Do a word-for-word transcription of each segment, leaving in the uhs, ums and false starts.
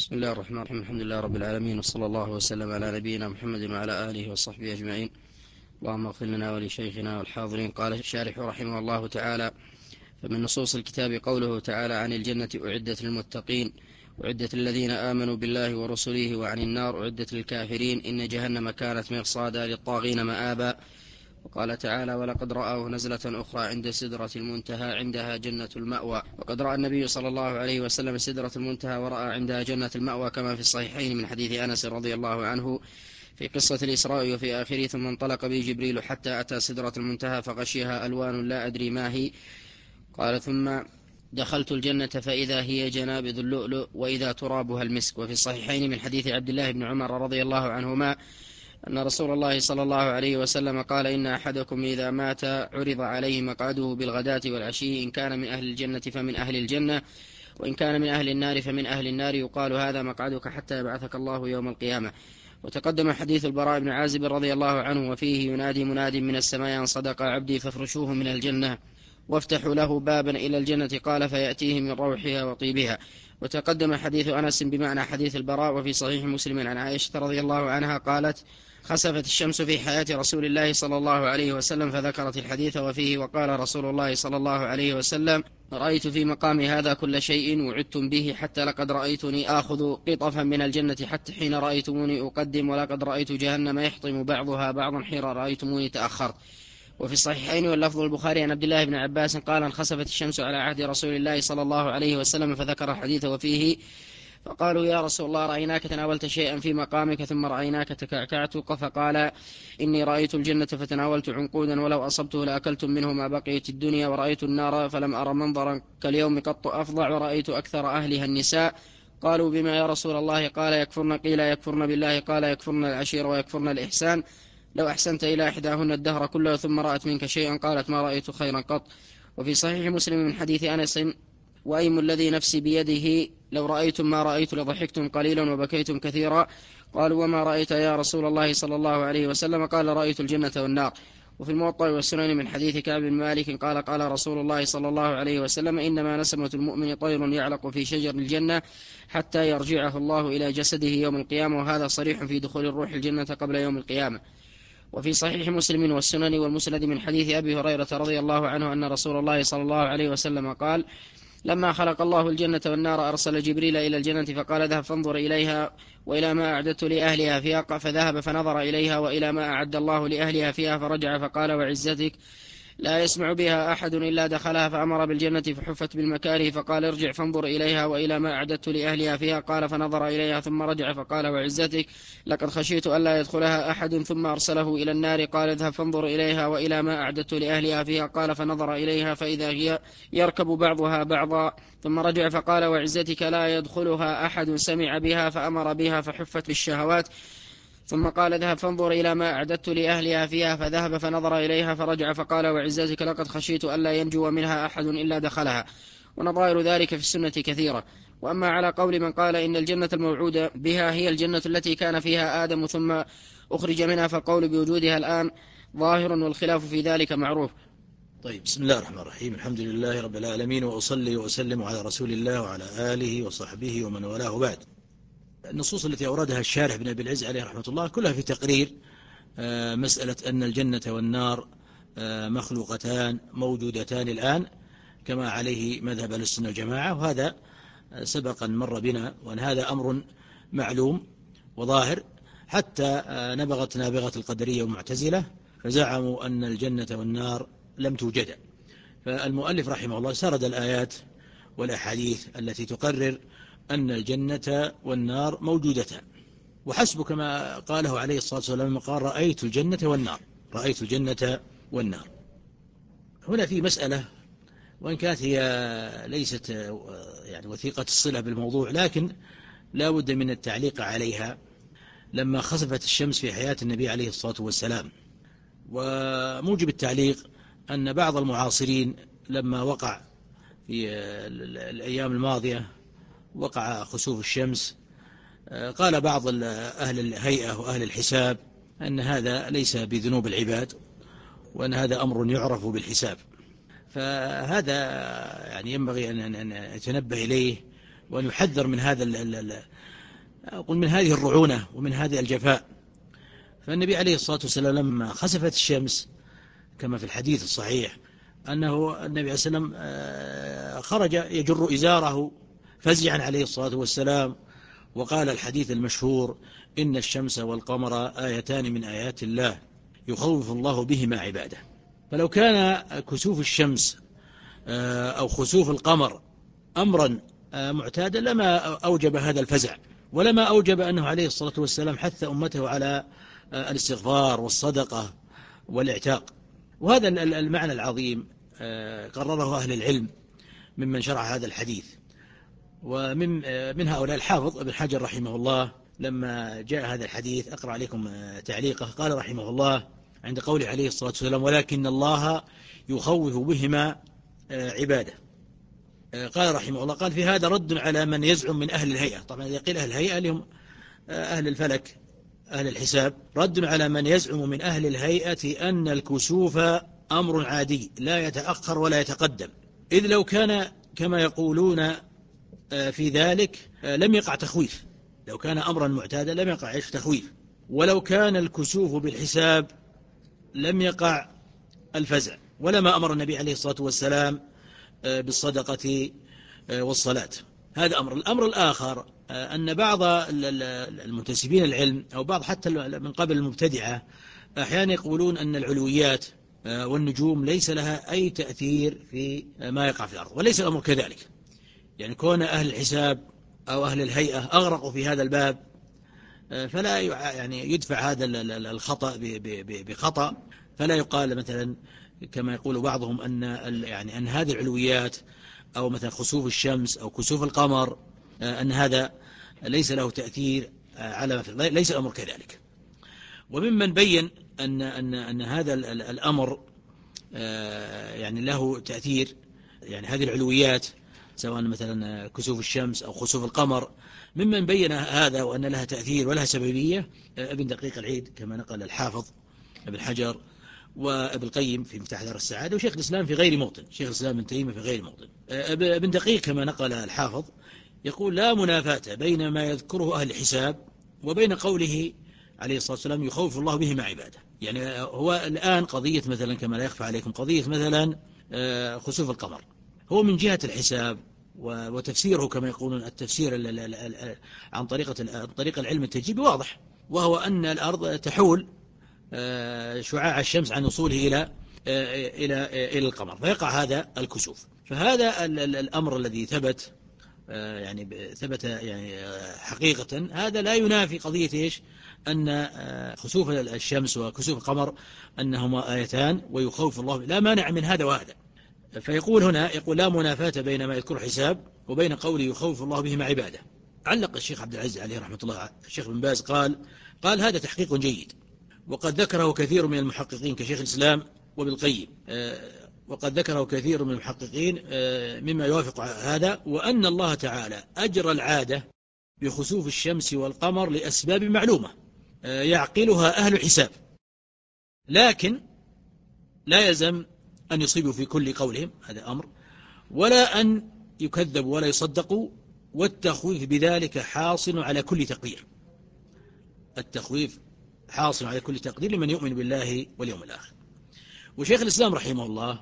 بسم الله الرحمن الرحيم. الحمد لله رب العالمين، وصلى الله وسلم على نبينا محمد وعلى آله وصحبه أجمعين. اللهم اغفر لنا ولشيخنا والحاضرين. قال الشارح رحمه الله تعالى: فمن نصوص الكتاب قوله تعالى عن الجنة أعدت للمتقين أعدت الذين آمنوا بالله ورسله، وعن النار أعدت للكافرين إن جهنم كانت مرصادا للطاغين مآبا. وقال تعالى: ولقد رآه نزلة أخرى عند سدرة المنتهى عندها جنة المأوى. وقد رأى النبي صلى الله عليه وسلم سدرة المنتهى ورأى عندها جنة المأوى، كما في الصحيحين من حديث أنس رضي الله عنه في قصة الإسراء وفي آخره: ثم انطلق بي جبريل حتى أتى سدرة المنتهى فغشيها ألوان لا أدري ما هي. قال: ثم دخلت الجنة فإذا هي جنابذ اللؤلؤ وإذا ترابها المسك. وفي الصحيحين من حديث عبد الله بن عمر رضي الله عنهما أن رسول الله صلى الله عليه وسلم قال: إن أحدكم إذا مات عرض عليه مقعده بالغداة والعشي، إن كان من أهل الجنة فمن أهل الجنة، وإن كان من أهل النار فمن أهل النار، يقال: هذا مقعدك حتى يبعثك الله يوم القيامة. وتقدم حديث البراء بن عازب رضي الله عنه: وفيه ينادي مناد من السماء أن صدق عبدي فافرشوه من الجنة وافتحوا له بابا إلى الجنة، قال: فيأتيه من روحها وطيبها. وتقدم حديث أنس بمعنى حديث البراء. وفي صحيح مسلم عن عائشة رضي الله عنها قالت: خسفت الشمس في حياة رسول الله صلى الله عليه وسلم، فذكرت الحديث وفيه: وقال رسول الله صلى الله عليه وسلم: رأيت في مقام هذا كل شيء وعدتم به، حتى لقد رأيتني آخذ قطفا من الجنة حتى حين رأيتموني أقدم، ولقد رأيت جهنم يحطم بعضها بعضا حين رأيتموني تأخرت. وفي الصحيحين واللفظ البخاري عن عبد الله بن عباس قال: انخسفت الشمس على عهد رسول الله صلى الله عليه وسلم، فذكر الحديث وفيه: فقالوا: يا رسول الله، رأيناك تناولت شيئا في مقامك ثم رأيناك تكعكعت، فقال: إني رأيت الجنة فتناولت عنقودا ولو أصبته لأكلتم منه ما بقيت الدنيا، ورأيت النار فلم أرى منظرا كاليوم قط أفظع، ورأيت أكثر أهلها النساء. قالوا: بما يا رسول الله؟ قال: يكفرن. قيل: يكفرن بالله؟ قال: يكفرن العشير ويكفرن الإحسان. لو أحسنت إلى إحداهن الدهر كله ثم رأت منك شيئا قالت: ما رأيت خيرا قط. وفي صحيح مسلم من حديث أنس: وأيم الذي نفسي بيده لو رأيتم ما رأيت لضحكتم قليلا وبكيتم كثيرا. قالوا: وما رأيت يا رسول الله صلى الله عليه وسلم؟ قال: رأيت الجنة والنار. وفي الموطأ والسنن من حديث كعب بن مالك قال: قال رسول الله صلى الله عليه وسلم: إنما نسمة المؤمن طير يعلق في شجر الجنة حتى يرجعه الله إلى جسده يوم القيامة، وهذا صريح في دخول الروح الجنة قبل يوم القيامة. وفي صحيح مسلم والسنن والمسند من حديث أبي هريرة رضي الله عنه أن رسول الله صلى الله عليه وسلم قال: لما خلق الله الجنة والنار أرسل جبريل إلى الجنة فقال: اذهب فانظر إليها وإلى ما أعددت لأهلها فيها، فذهب فنظر إليها وإلى ما أعد الله لأهلها فيها، فرجع فقال: وعزتك لا يسمع بها أحد إلا دخلها، فأمر بالجنة فحفت بالمكاره، فقال: ارجع فانظر إليها وإلى ما أعددت لأهلها فيها. قال: فنظر إليها ثم رجع فقال: وعزتك لقد خشيت ألا يدخلها أحد. ثم أرسله إلى النار قال: اذهب فانظر إليها وإلى ما أعددت لأهلها فيها. قال: فنظر إليها فإذا هي يركب بعضها بعضا. ثم رجع فقال: وعزتك لا يدخلها أحد. سمع بها فأمر بها فحفت بالشهوات. ثم قال: اذهب فانظر إلى ما أعددت لأهلها فيها. فذهب فنظر إليها فرجع فقال: وعزتك لقد خشيت ألا ينجو منها أحد إلا دخلها. ونظائر ذلك في السنة كثيرة. وأما على قول من قال إن الجنة الموعودة بها هي الجنة التي كان فيها آدم ثم أخرج منها، فالقول بوجودها الآن ظاهر، والخلاف في ذلك معروف. طيب، بسم الله الرحمن الرحيم. الحمد لله رب العالمين، وأصلي وأسلم على رسول الله وعلى آله وصحبه ومن والاه بعد. النصوص التي أوردها الشارح بن أبي العز عليه رحمة الله كلها في تقرير مسألة أن الجنة والنار مخلوقتان موجودتان الآن، كما عليه مذهب أهل السنة والجماعة، وهذا سبقا مر بنا، وأن هذا أمر معلوم وظاهر، حتى نبغت نابغة القدرية والمعتزلة فزعموا أن الجنة والنار لم توجد. فالمؤلف رحمه الله سرد الآيات والأحاديث التي تقرر أن الجنة والنار موجودتان، وحسب كما قاله عليه الصلاة والسلام قال: رأيت الجنة والنار رأيت الجنة والنار. هنا في مسألة، وإن كانت هي ليست يعني وثيقة الصلة بالموضوع، لكن لا بد من التعليق عليها. لما خسفت الشمس في حياة النبي عليه الصلاة والسلام، وموجب التعليق أن بعض المعاصرين لما وقع في الأيام الماضية وقع خسوف الشمس، قال بعض أهل الهيئة وأهل الحساب أن هذا ليس بذنوب العباد، وأن هذا أمر يعرف بالحساب. فهذا يعني ينبغي أن يتنبه إليه وأن يحذر من هذا أقول من هذه الرعونة ومن هذه الجفاء. فالنبي عليه الصلاة والسلام لما خسفت الشمس كما في الحديث الصحيح أنه النبي عليه الصلاة والسلام خرج يجر إزاره فزعا عليه الصلاة والسلام، وقال الحديث المشهور: إن الشمس والقمر آيتان من آيات الله يخوف الله بهما عباده. فلو كان كسوف الشمس أو خسوف القمر أمرا معتادا لما أوجب هذا الفزع، ولما أوجب أنه عليه الصلاة والسلام حث أمته على الاستغفار والصدقة والاعتاق. وهذا المعنى العظيم قرره أهل العلم ممن شرح هذا الحديث، ومن من هؤلاء الحافظ ابن حجر رحمه الله لما جاء هذا الحديث. أقرأ عليكم تعليقه. قال رحمه الله عند قوله عليه الصلاة والسلام: ولكن الله يخوف بهما عباده. قال رحمه الله قال في هذا رد على من يزعم من أهل الهيئة. طبعا إذا قيل أهل الهيئة لهم أهل الفلك أهل الحساب، رد على من يزعم من أهل الهيئة أن الكسوف أمر عادي لا يتأخر ولا يتقدم، إذ لو كان كما يقولون في ذلك لم يقع تخويف. لو كان أمرا معتادا لم يقع تخويف، ولو كان الكسوف بالحساب لم يقع الفزع، ولما أمر النبي عليه الصلاة والسلام بالصدقة والصلاة. هذا أمر. الأمر الآخر أن بعض المنتسبين العلم أو بعض حتى من قبل المبتدعة أحيانا يقولون أن العلويات والنجوم ليس لها أي تأثير في ما يقع في الأرض، وليس الأمر كذلك. يعني كون أهل الحساب أو أهل الهيئة أغرقوا في هذا الباب فلا يعني يدفع هذا الخطأ بخطأ، فلا يقال مثلا كما يقول بعضهم أن يعني أن هذه العلويات أو مثلا خسوف الشمس أو كسوف القمر أن هذا ليس له تأثير على ما في، ليس الأمر كذلك. وممن بين أن أن أن هذا الأمر يعني له تأثير، يعني هذه العلويات سواء مثلا كسوف الشمس أو خسوف القمر، ممن بين هذا وأن لها تأثير ولها سببية ابن دقيق العيد كما نقل الحافظ ابن حجر وابن القيم في مفتاح دار السعادة، وشيخ الإسلام في غير موطن، شيخ الإسلام ابن تيمية في غير موطن. ابن دقيق كما نقل الحافظ يقول: لا منافاة بين ما يذكره أهل الحساب وبين قوله عليه الصلاة والسلام يخوف الله بهما عباده. يعني هو الآن قضية مثلا كما لا يخفى عليكم قضية مثلا خسوف القمر، هو من جهة الحساب وتفسيره كما يقولون التفسير عن طريقة طريق العلم التجريبي واضح، وهو أن الأرض تحول شعاع الشمس عن وصوله إلى إلى إلى القمر فيقع هذا الكسوف. فهذا الأمر الذي ثبت يعني ثبت يعني حقيقة، هذا لا ينافي قضية إيش أن خسوف الشمس وكسوف القمر أنهما آيتان ويخوف الله، لا مانع من هذا وهذا. فيقول هنا يقول: لا منافاة بين ما يذكر حساب وبين قوله يخوف الله بهما عباده. علق الشيخ عبد العزيز عليه رحمة الله الشيخ بن باز قال قال هذا تحقيق جيد، وقد ذكره كثير من المحققين كشيخ الإسلام وابن القيم، وقد ذكره كثير من المحققين مما يوافق هذا، وأن الله تعالى أجرى العادة بخسوف الشمس والقمر لأسباب معلومة يعقلها أهل الحساب، لكن لا يلزم أن يصيبوا في كل قولهم، هذا أمر، ولا أن يكذبوا ولا يصدقوا، والتخويف بذلك حاصل على كل تقدير. التخويف حاصل على كل تقدير لمن يؤمن بالله واليوم الآخر. وشيخ الإسلام رحمه الله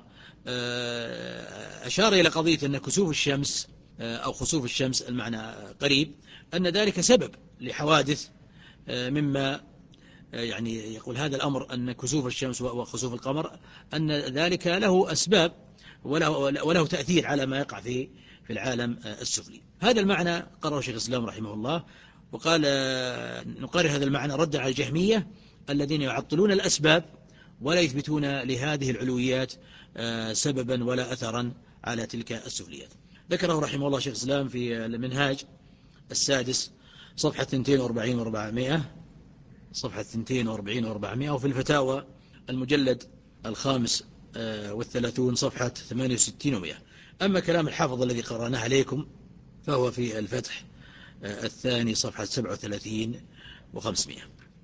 أشار إلى قضية أن كسوف الشمس أو خسوف الشمس المعنى قريب، أن ذلك سبب لحوادث مما يعني يقول هذا الأمر أن كسوف الشمس وخسوف القمر أن ذلك له أسباب وله, وله تأثير على ما يقع في في العالم السفلي. هذا المعنى قرره شيخ الإسلام رحمه الله، وقال نقرر هذا المعنى رد على الجهمية الذين يعطلون الأسباب ولا يثبتون لهذه العلويات سببا ولا أثرا على تلك السفليات. ذكره رحمه الله شيخ الإسلام في المنهاج السادس صفحة اثنين وأربعين وأربعمائة، صفحة اثنين وأربعين وأربعمائة، وفي الفتاوى المجلد الخامس والثلاثون صفحة ثمانية وستين ومائة. أما كلام الحافظ الذي قرأناه عليكم فهو في الفتح الثاني صفحة سبعة وثلاثين وخمسمائة.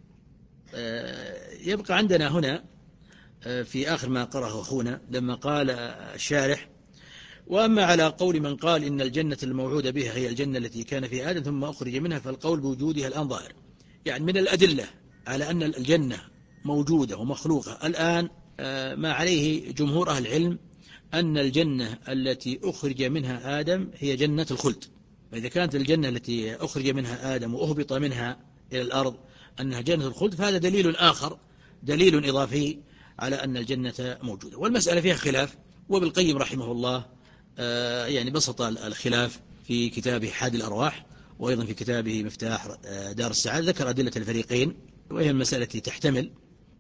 يبقى عندنا هنا في آخر ما قرأه أخونا لما قال الشارح: وأما على قول من قال إن الجنة الموعود بها هي الجنة التي كان فيها آدم ثم أخرج منها، فالقول بوجودها الآن ظاهر. يعني من الأدلة على أن الجنة موجودة ومخلوقة الآن ما عليه جمهور أهل العلم أن الجنة التي أخرج منها آدم هي جنة الخلد. فإذا كانت الجنة التي أخرج منها آدم وأهبط منها إلى الأرض أنها جنة الخلد، فهذا دليل آخر، دليل إضافي على أن الجنة موجودة. والمسألة فيها خلاف، وابن القيم رحمه الله يعني بسط الخلاف في كتابه حاد الأرواح، وأيضا في كتابه مفتاح دار السعادة ذكر أدلة الفريقين، وهي المسألة التي تحتمل،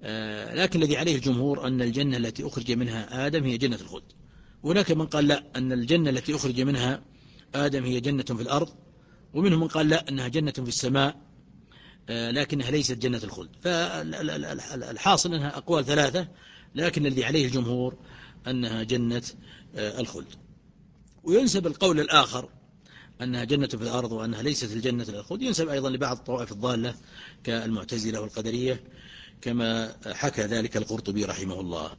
لكن الذي عليه الجمهور أن الجنة التي أخرج منها آدم هي جنة الخلد. وهناك من قال لا، أن الجنة التي أخرج منها آدم هي جنة في الأرض، ومنهم من قال لا، أنها جنة في السماء لكنها ليست جنة الخلد. فالحاصل أنها أقوال ثلاثة، لكن الذي عليه الجمهور أنها جنة الخلد. وينسب القول الآخر أنها جنة في الأرض وأنها ليست الجنة الخلد ينسب أيضا لبعض الطوائف الضالة كالمعتزلة والقدرية، كما حكى ذلك القرطبي رحمه الله.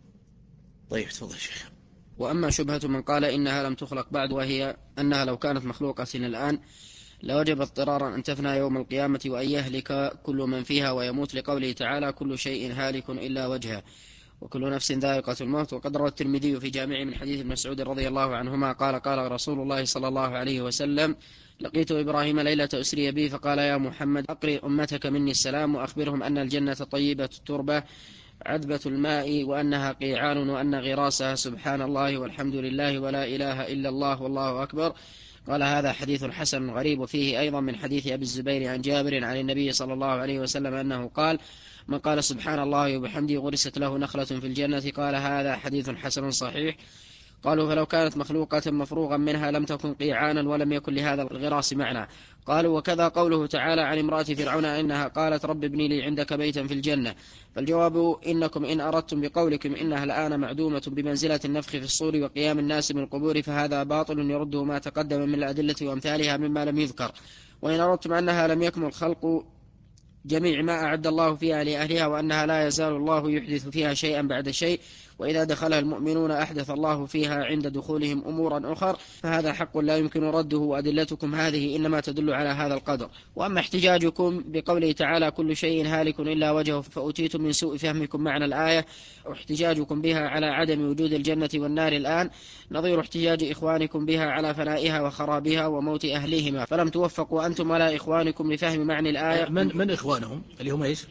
طيب تفضل شيخ. وأما شبهة من قال إنها لم تخلق بعد، وهي أنها لو كانت مخلوقة الآن لوجب اضطرارا أن تفنى يوم القيامة وأن يهلك كل من فيها ويموت، لقوله تعالى كل شيء هالك إلا وجهه وكل نفس ذائقة الموت. وقد روى الترمذي في جامعه من حديث ابن مسعود رضي الله عنهما قال قال رسول الله صلى الله عليه وسلم لقيت إبراهيم ليلة أسري بي فقال يا محمد أقرئ أمتك مني السلام وأخبرهم أن الجنة طيبة التربة عذبة الماء وأنها قيعان وأن غراسها سبحان الله والحمد لله ولا إله إلا الله والله أكبر. قال هذا حديث حسن غريب. وفيه أيضا من حديث أبي الزبير عن جابر عن النبي صلى الله عليه وسلم أنه قال من قال سبحان الله وبحمده غرست له نخلة في الجنة. قال هذا حديث حسن صحيح. قالوا فلو كانت مخلوقة مفروغا منها لم تكن قيعانا ولم يكن لهذا الغراس معنى. قالوا وكذا قوله تعالى عن امرأة فرعون إنها قالت رب ابني لي عندك بيتا في الجنة. فالجواب إنكم إن أردتم بقولكم إنها الآن معدومة بمنزلة النفخ في الصور وقيام الناس من القبور فهذا باطل يرده ما تقدم من الأدلة وأمثالها مما لم يذكر. وإن أردتم أنها لم يكمل خلق جميع ما أعد الله فيها لأهلها وأنها لا يزال الله يحدث فيها شيئا بعد شيء وإذا دخلها المؤمنون أحدث الله فيها عند دخولهم أمورا أخر فهذا حق لا يمكن رده. وأدلتكم هذه إنما تدل على هذا القدر. وأما احتجاجكم بقوله تعالى كل شيء هالك إلا وجهه فأتيتم من سوء فهمكم معنى الآية واحتجاجكم بها على عدم وجود الجنة والنار الآن نظير احتجاج إخوانكم بها على فنائها وخرابها وموت أهليهما، فلم توفقوا أنتم ولا إخوانكم لفهم معنى الآية. من, من إخوانهم اللي هم إيش؟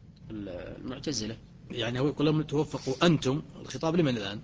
المعتزلة. يعني هو يقول لهم توفقوا أنتم، الخطاب لمن الآن؟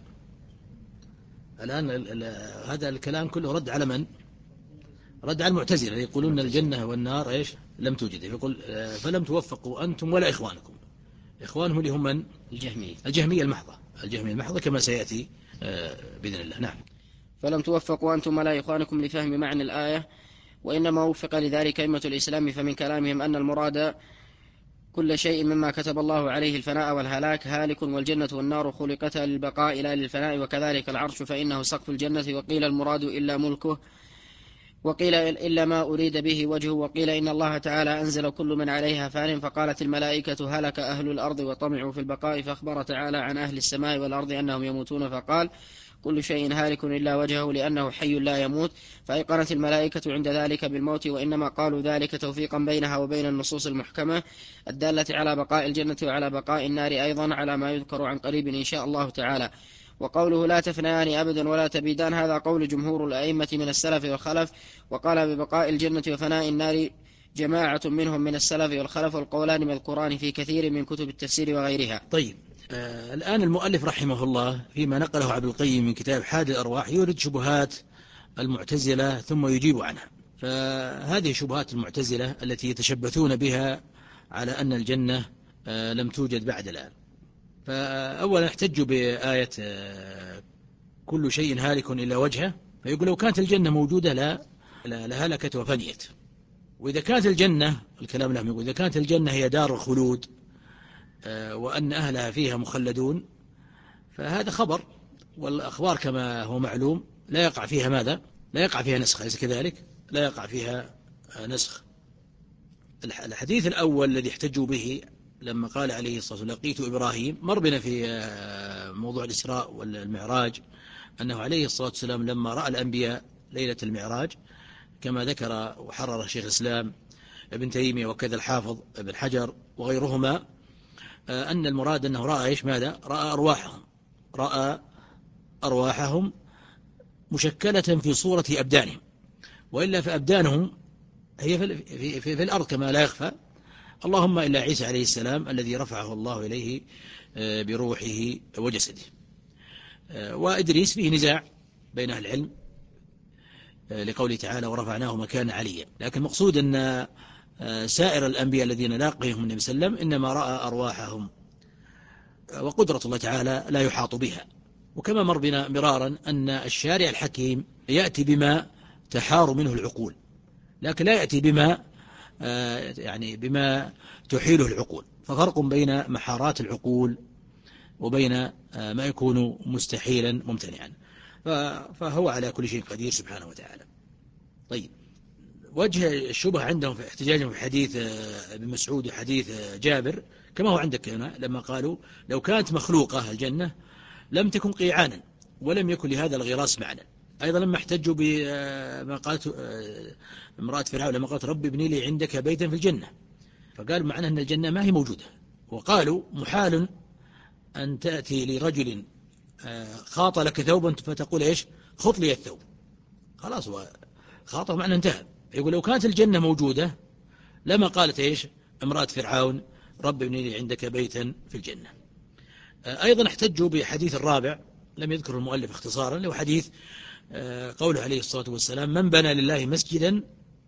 الآن ال ال هذا الكلام كله رد على من؟ رد على المعتزلة يقولون الجنة والنار إيش؟ لم توجد. يقول فلم توفقوا أنتم ولا إخوانكم. إخوانهم اللي هم من؟ الجهمية. الجهمية المحضة. الجهمية المحضة كما سيأتي بإذن الله. نعم. فلم توفقوا أنتم ولا إخوانكم لفهم معنى الآية وإنما وفق لذلك أئمة الإسلام، فمن كلامهم أن المراد كل شيء مما كتب الله عليه الفناء والهلاك هالك، والجنة والنار خلقتا للبقاء لا للفناء، وكذلك العرش فإنه سقف الجنة. وقيل المراد إلا ملكه، وقيل إلا ما أريد به وجهه، وقيل إن الله تعالى أنزل كل من عليها فان، فقالت الملائكة هلك أهل الأرض وطمعوا في البقاء، فأخبر تعالى عن أهل السماء والأرض أنهم يموتون فقال كل شيء هالك إلا وجهه لأنه حي لا يموت، فأيقنت الملائكة عند ذلك بالموت. وإنما قالوا ذلك توفيقا بينها وبين النصوص المحكمة الدالة على بقاء الجنة وعلى بقاء النار أيضا على ما يذكر عن قريب إن شاء الله تعالى. وقوله لا تفنيان أبدا ولا تبيدان هذا قول جمهور الأئمة من السلف والخلف. وقال ببقاء الجنة وفناء النار جماعة منهم من السلف والخلف، والقولان مذكوران في كثير من كتب التفسير وغيرها. طيب آه الآن المؤلف رحمه الله فيما نقله عبد القيم من كتاب حاد الأرواح يورد شبهات المعتزلة ثم يجيب عنها. فهذه شبهات المعتزلة التي يتشبثون بها على أن الجنة آه لم توجد بعد الآن. فأولا احتجوا بآية آه كل شيء هالك إلا وجهه، فيقول لو كانت الجنة موجودة لا لهلكت وفنيت. وإذا كانت الجنة الكلام لهم يقول إذا كانت الجنة هي دار الخلود وأن أهلها فيها مخلدون فهذا خبر، والأخبار كما هو معلوم لا يقع فيها ماذا؟ لا يقع فيها نسخ، أليس كذلك؟ لا يقع فيها نسخ. الحديث الأول الذي احتجوا به لما قال عليه الصلاة والسلام لقيت إبراهيم، مر بنا في موضوع الإسراء والمعراج أنه عليه الصلاة والسلام لما رأى الأنبياء ليلة المعراج كما ذكر وحرر شيخ الإسلام ابن تيمية وكذا الحافظ ابن حجر وغيرهما، أن المراد أنه رأى إيش ماذا؟ رأى أرواحهم رأى أرواحهم مشكلة في صورة أبدانهم، وإلا فأبدانهم هي في, في, في, في الأرض كما لا يخفى، اللهم إلا عيسى عليه السلام الذي رفعه الله إليه بروحه وجسده. وإدريس فيه نزاع بين أهل العلم لقوله تعالى ورفعناه مكانا عليا، لكن مقصود أن سائر الأنبياء الذين لاقيهم النبي صلى الله عليه وسلم إنما رأى أرواحهم، وقدرة الله تعالى لا يحاط بها. وكما مر بنا مرارا أن الشارع الحكيم يأتي بما تحار منه العقول، لكن لا يأتي بما يعني بما تحيله العقول، ففرق بين محارات العقول وبين ما يكون مستحيلا ممتنعا، فهو على كل شيء قدير سبحانه وتعالى. طيب، وجه الشبهة عندهم في احتجاجهم في حديث ابن مسعود وحديث جابر كما هو عندك هنا، لما قالوا لو كانت مخلوقة الجنة لم تكن قيعانا ولم يكن لهذا الغراس معنى. أيضا لما احتجوا بما قالت امرأة فرعون لما قالت رب ابني لي عندك بيتا في الجنة، فقالوا معنى أن الجنة ما هي موجودة، وقالوا محال أن تأتي لرجل خاط لك ثوبا فتقول إيش خط لي الثوب، خلاص هو خاطه معنى انتهى. يقول لو كانت الجنة موجودة لما قالت إيش امرأة فرعون رب ابني لي عندك بيتا في الجنة. أيضا احتجوا بحديث الرابع لم يذكر المؤلف اختصارا، له حديث قوله عليه الصلاة والسلام من بنى لله مسجدا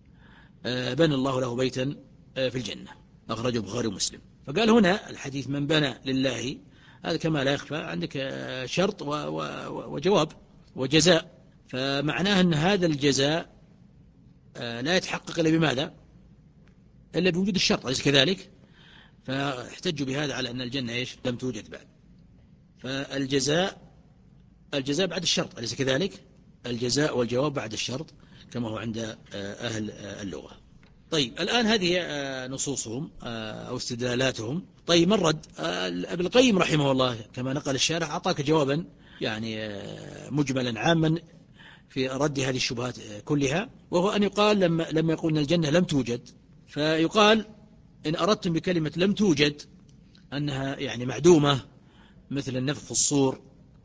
بنى الله له بيتا في الجنة، أخرجه البخاري ومسلم. فقال هنا الحديث من بنى لله، هذا كما لا يخفى عندك شرط وجواب وجزاء، فمعناه أن هذا الجزاء لا يتحقق إلا بماذا؟ إلا بوجود الشرط، أليس كذلك؟ فاحتجوا بهذا على أن الجنة إيش لم توجد بعد، فالجزاء الجزاء بعد الشرط، أليس كذلك؟ الجزاء والجواب بعد الشرط كما هو عند أهل اللغة. طيب، الآن هذه نصوصهم أو استدلالاتهم. طيب، مرد ابن القيم رحمه الله كما نقل الشارح أعطاك جوابا يعني مجملا عاما في رد هذه الشبهات كلها، وهو أن يقال لما, لما يقول أن الجنة لم توجد، فيقال إن أردتم بكلمة لم توجد أنها يعني معدومة مثل النفخ في الصور،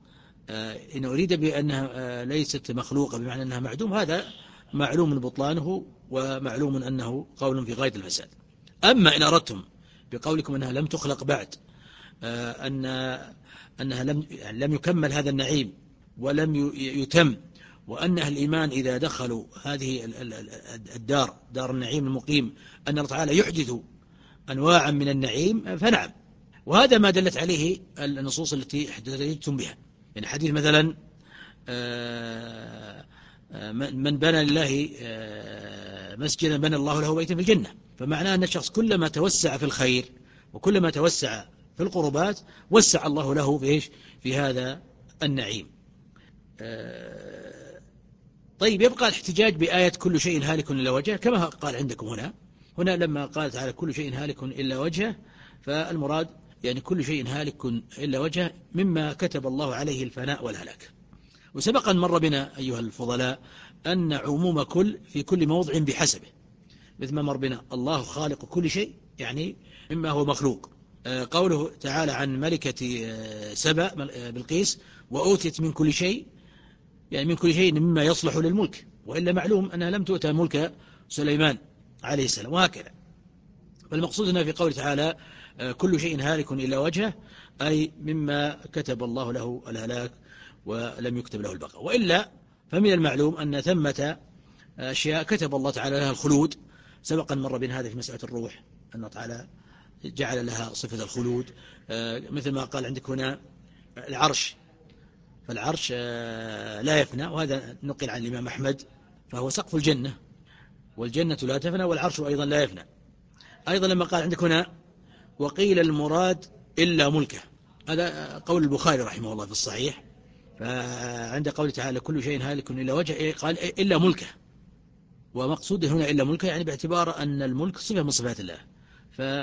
إن أريد بأنها ليست مخلوقة بمعنى أنها معدوم، هذا معلوم بطلانه ومعلوم أنه قول في غاية الفساد. أما إن أردتم بقولكم أنها لم تخلق بعد، أن أنها لم يعني لم يكمل هذا النعيم ولم يتم، وأن أهل الإيمان إذا دخلوا هذه الدار دار النعيم المقيم أن الله تعالى يحدث أنواعا من النعيم، فنعم، وهذا ما دلت عليه النصوص التي احتجتم بها. يعني حديث مثلا من بنى لله مسجدا بنى الله له بيتا في الجنة، فمعناه أن الشخص كلما توسع في الخير وكلما توسع في القربات وسع الله له في, في هذا النعيم. طيب، يبقى الاحتجاج بآية كل شيء هالك إلا وجهه كما قال عندكم هنا. هنا لما قال تعالى كل شيء هالك إلا وجهه، فالمراد يعني كل شيء هالك إلا وجهه مما كتب الله عليه الفناء والهلاك. وسبق أن مر بنا أيها الفضلاء أن عموم كل في كل موضع بحسبه، مثل ما مر بنا الله خالق كل شيء يعني مما هو مخلوق. قوله تعالى عن ملكة سبأ بلقيس وأوتيت من كل شيء، يعني من كل شيء مما يصلح للملك، وإلا معلوم أنها لم تؤتى ملك سليمان عليه السلام، وهكذا. فالمقصود هنا في قوله تعالى كل شيء هالك إلا وجهه، أي مما كتب الله له الهلاك ولم يكتب له البقاء، وإلا فمن المعلوم أن ثمة أشياء كتب الله تعالى لها الخلود. سبقا مر بنا هذا في مسألة الروح، أن الله تعالى جعل لها صفة الخلود، مثل ما قال عندك هنا العرش، فالعرش لا يفنى، وهذا نقل عن الإمام أحمد، فهو سقف الجنة، والجنة لا تفنى والعرش أيضا لا يفنى. أيضا لما قال عندك هنا وقيل المراد إلا ملكه، هذا قول البخاري رحمه الله في الصحيح. فعند قول تعالى كل شيء هالك إلا وجهه قال إلا ملكه، ومقصود هنا إلا ملكه يعني باعتبار أن الملك صفة من صفات الله،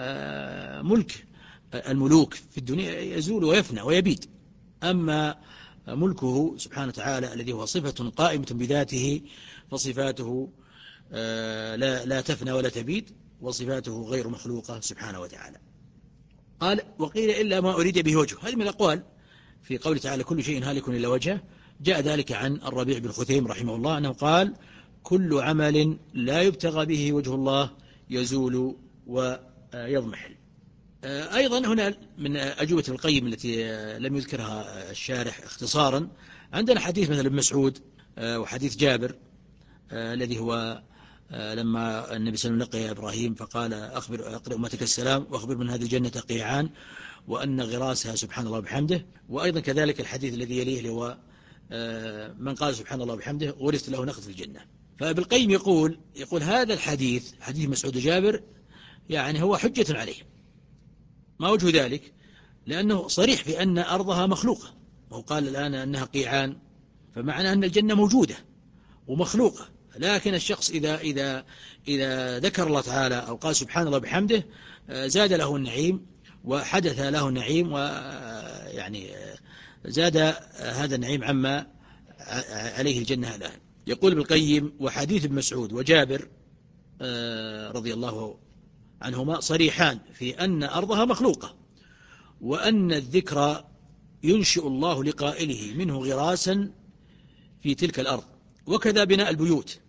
فملك الملوك في الدنيا يزول ويفنى ويبيد، أما ملكه سبحانه وتعالى الذي هو صفة قائمة بذاته، فصفاته لا, لا تفنى ولا تبيد، وصفاته غير مخلوقة سبحانه وتعالى. قال وقيل إلا ما أريد به وجهه. هذه من الأقوال في قوله تعالى كل شيء هالك إلا وجهه. جاء ذلك عن الربيع بن خثيم رحمه الله أنه قال كل عمل لا يبتغى به وجه الله يزول ويضمحل. أيضا هنا من أجوبة القيم التي لم يذكرها الشارح اختصارا، عندنا حديث مثل ابن مسعود وحديث جابر الذي هو لما النبي صلى الله عليه وسلم لقي إبراهيم فقال أخبر أقرأ أمتك السلام وأخبر من هذه الجنة قيعان وأن غراسها سبحان الله بحمده. وأيضا كذلك الحديث الذي يليه اللي هو من قال سبحان الله بحمده ورث له نخل في الجنة. فابن يقول يقول هذا الحديث حديث مسعود وجابر يعني هو حجة عليه. ما وجه ذلك؟ لأنه صريح في أن أرضها مخلوقة، وهو قال الآن أنها قيعان، فمعنى أن الجنة موجودة ومخلوقة. لكن الشخص إذا إذا إذا ذكر الله تعالى أو قال سبحان الله بحمده زاد له النعيم وحدث له النعيم، ويعني زاد هذا النعيم عما عليه الجنة الآن. يقول ابن القيم وحديث ابن مسعود وجابر رضي الله عنهما صريحان في أن أرضها مخلوقة، وأن الذكر ينشئ الله لقائله منه غراسا في تلك الأرض، وكذا بناء البيوت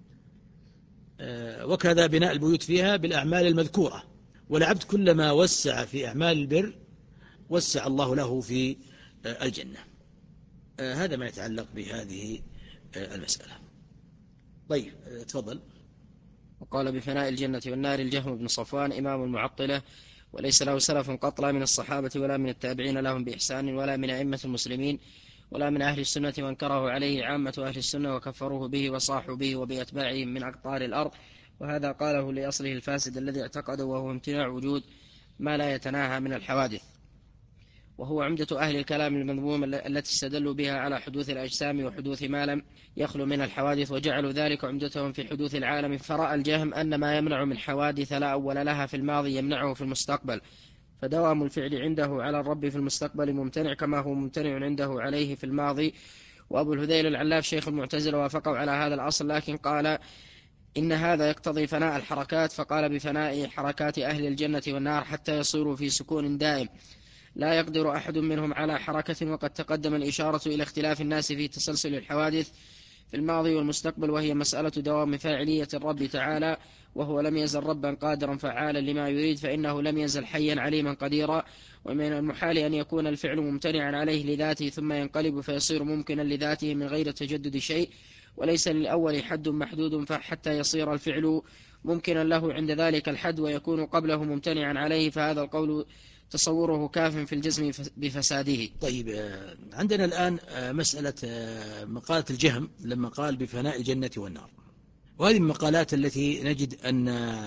وكذا بناء البيوت فيها بالأعمال المذكورة. والعبد كلما وسع في أعمال البر وسع الله له في الجنة. هذا ما يتعلق بهذه المسألة. طيب تفضل. وقال بفناء الجنة والنار الجهم بن صفوان إمام المعطلة، وليس له سلف قط لا من الصحابة ولا من التابعين لهم بإحسان ولا من أئمة المسلمين ولا من أهل السنة، وانكره عليه عامة أهل السنة وكفروه به وصاحوا به وبأتباعهم من أقطار الأرض. وهذا قاله لأصله الفاسد الذي اعتقده، وهو امتناع وجود ما لا يتناهى من الحوادث، وهو عمدة أهل الكلام المذموم التي استدلوا بها على حدوث الأجسام وحدوث ما لم يخلو من الحوادث، وجعلوا ذلك عمدتهم في حدوث العالم. فرأى الجهم أن ما يمنع من حوادث لا أول لها في الماضي يمنعه في المستقبل، فدوام الفعل عنده على الرب في المستقبل ممتنع كما هو ممتنع عنده عليه في الماضي. وأبو الهذيل العلاف شيخ المعتزلة وافقوا على هذا الأصل، لكن قال إن هذا يقتضي فناء الحركات، فقال بفناء حركات أهل الجنة والنار حتى يصيروا في سكون دائم لا يقدر أحد منهم على حركة. وقد تقدم الإشارة إلى اختلاف الناس في تسلسل الحوادث في الماضي والمستقبل، وهي مسألة دوام فاعلية الرب تعالى، وهو لم يزل ربا قادرا فعالا لما يريد، فإنه لم يزل حيا عليما قديرا. ومن المحال أن يكون الفعل ممتنعا عليه لذاته ثم ينقلب فيصير ممكنا لذاته من غير تجدد شيء، وليس للأول حد محدود فحتى يصير الفعل ممكنا له عند ذلك الحد ويكون قبله ممتنعا عليه، فهذا القول تصوره كاف في الجزم بفساده. طيب عندنا الآن مسألة مقالة الجهم لما قال بفناء الجنة والنار، وهذه المقالات التي نجد أن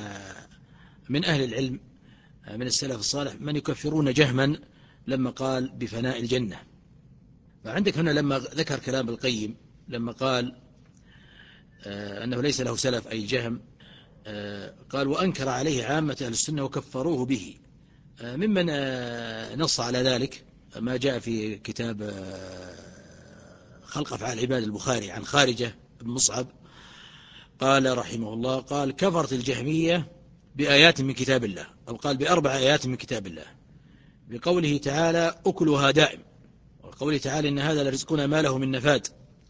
من أهل العلم من السلف الصالح من يكفرون جهما لما قال بفناء الجنة. فعندك هنا لما ذكر كلام القيم لما قال أنه ليس له سلف أي جهم، قال وأنكر عليه عامة أهل السنة وكفروه به. ممن نص على ذلك ما جاء في كتاب خلق أفعال العباد البخاري عن خارجة بن مصعب قال رحمه الله قال كفرت الجهمية بآيات من كتاب الله، أو قال بأربع آيات من كتاب الله، بقوله تعالى أكلها دائم، وقوله تعالى إن هذا لرزقنا ما له من نفاد،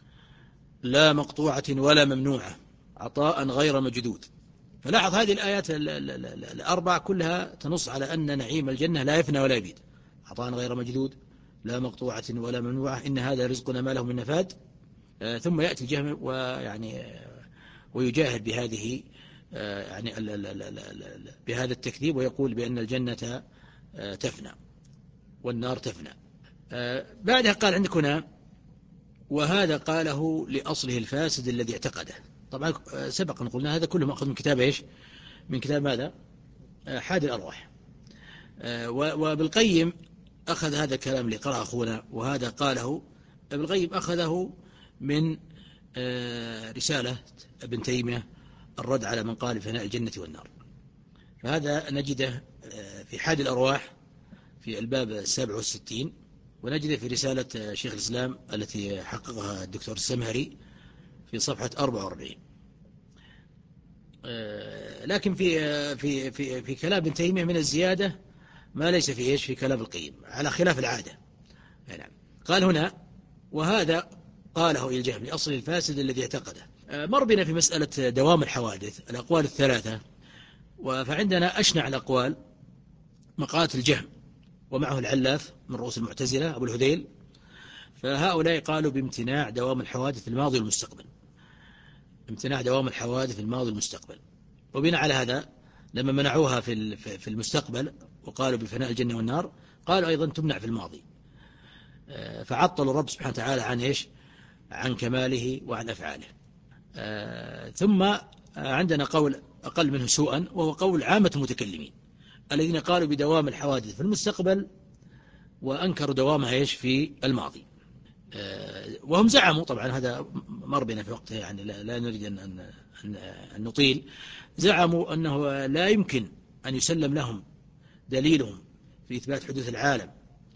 لا مقطوعة ولا ممنوعة، عطاء غير مجدود. فلاحظ هذه الآيات الأربع كلها تنص على أن نعيم الجنة لا يفنى ولا يبيد، عطاء غير مجدود، لا مقطوعة ولا ممنوعة، إن هذا رزقنا ما له من نفاد. ثم يأتي الجهم ويعني ويجاهد بهذه يعني بهذا التكذيب ويقول بأن الجنة تفنى والنار تفنى. بعدها قال عندك هنا وهذا قاله لأصله الفاسد الذي اعتقده. طبعا سبق أن قلنا هذا كله مأخذ من كتاب إيش؟ من كتاب ماذا؟ حادي الأرواح. وبالقيم أخذ هذا الكلام اللي قرأ أخونا وهذا قاله بالقيم أخذه من رسالة ابن تيمية الرد على من قال فناء الجنة والنار. فهذا نجده في حادي الأرواح في الباب السابع والستين، ونجد في رسالة شيخ الإسلام التي حققها الدكتور السمهري في صفحة أربعة وأربعين. لكن في في في في كلام ابن تيمية من الزيادة ما ليس في ايش في كلام القيم على خلاف العادة. نعم. قال هنا: وهذا قاله إلى الجهم لأصل الفاسد الذي اعتقده. مر بنا في مسألة دوام الحوادث الأقوال الثلاثة، فعندنا أشنع الأقوال مقالة الجهم ومعه العلاف من رؤوس المعتزلة أبو الهذيل، فهؤلاء قالوا بامتناع دوام الحوادث في الماضي والمستقبل، امتناع دوام الحوادث في الماضي والمستقبل. وبناء على هذا لما منعوها في في المستقبل وقالوا بفناء الجنة والنار، قالوا أيضا تمنع في الماضي، فعطلوا الرب سبحانه وتعالى عن إيش؟ عن كماله وعن أفعاله. ثم عندنا قول أقل منه سوءا، وهو قول عامة المتكلمين الذين قالوا بدوام الحوادث في المستقبل وأنكروا دوامها إيش في الماضي. وهم زعموا، طبعا هذا مر بنا في وقته يعني لا نريد أن, أن, أن نطيل، زعموا أنه لا يمكن أن يسلم لهم دليلهم في إثبات حدوث العالم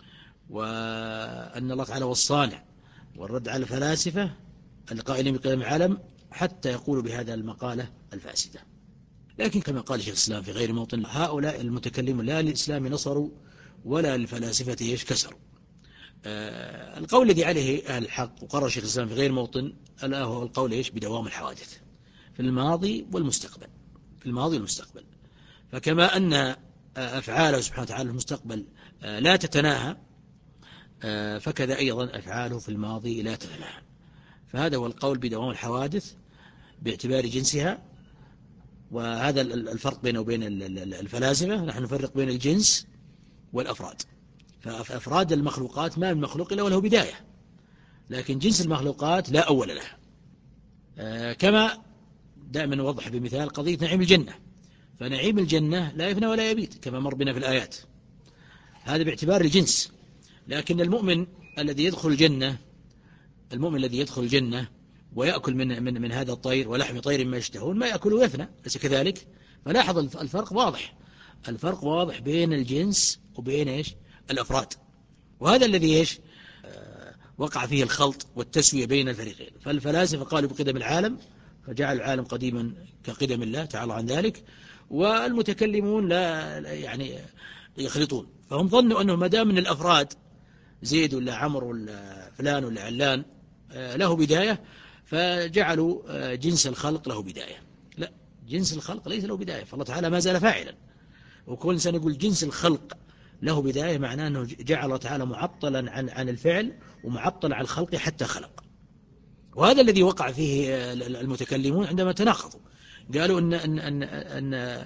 وأن الله تعالى هو الصانع، والرد على الفلاسفة القائلين بقيام العالم حتى يقولوا بهذا المقالة الفاسدة. لكن كما قال شيخ الإسلام في غير موطن: هؤلاء المتكلمون لا للإسلام نصروا ولا للفلاسفة ايش كسروا. آه القول الذي عليه أهل الحق وقرر شيخ الإسلام في غير موطن ألا هو القول ايش بدوام الحوادث في الماضي والمستقبل، في الماضي والمستقبل. فكما أن أفعاله سبحانه وتعالى في المستقبل آه لا تتناهى، آه فكذا أيضا أفعاله في الماضي لا تتناهى. فهذا هو القول بدوام الحوادث باعتبار جنسها. وهذا الفرق بينه وبين الفلاسفة، نحن نفرق بين الجنس والأفراد. فأفراد المخلوقات ما من مخلوق إلا وله بداية، لكن جنس المخلوقات لا أول لها. آه كما دائما نوضح بمثال قضية نعيم الجنة، فنعيم الجنة لا يفنى ولا يبيد كما مر بنا في الآيات، هذا باعتبار الجنس. لكن المؤمن الذي يدخل الجنة، المؤمن الذي يدخل الجنة ويأكل من, من, من هذا الطير ولحم طير ما يشتهون ما يأكل ويفنى، ليس كذلك؟ فلاحظ الفرق واضح، الفرق واضح بين الجنس وبين إيش؟ الأفراد. وهذا الذي إيش؟ آه وقع فيه الخلط والتسوية بين الفريقين. فالفلاسفة قالوا بقدم العالم فجعل العالم قديما كقدم الله تعالى عن ذلك، والمتكلمون لا يعني يخلطون، فهم ظنوا أنه ما دام من الأفراد زيد ولا عمر ولا فلان ولا علان له بداية، فجعلوا جنس الخلق له بداية. لا، جنس الخلق ليس له بداية، فالله تعالى ما زال فاعلا. وكل إنسان يقول جنس الخلق له بداية معناه أنه جعل الله تعالى معطلا عن عن الفعل ومعطل عن الخلق حتى خلق. وهذا الذي وقع فيه المتكلمون عندما تناقضوا، قالوا أن أن أن, أن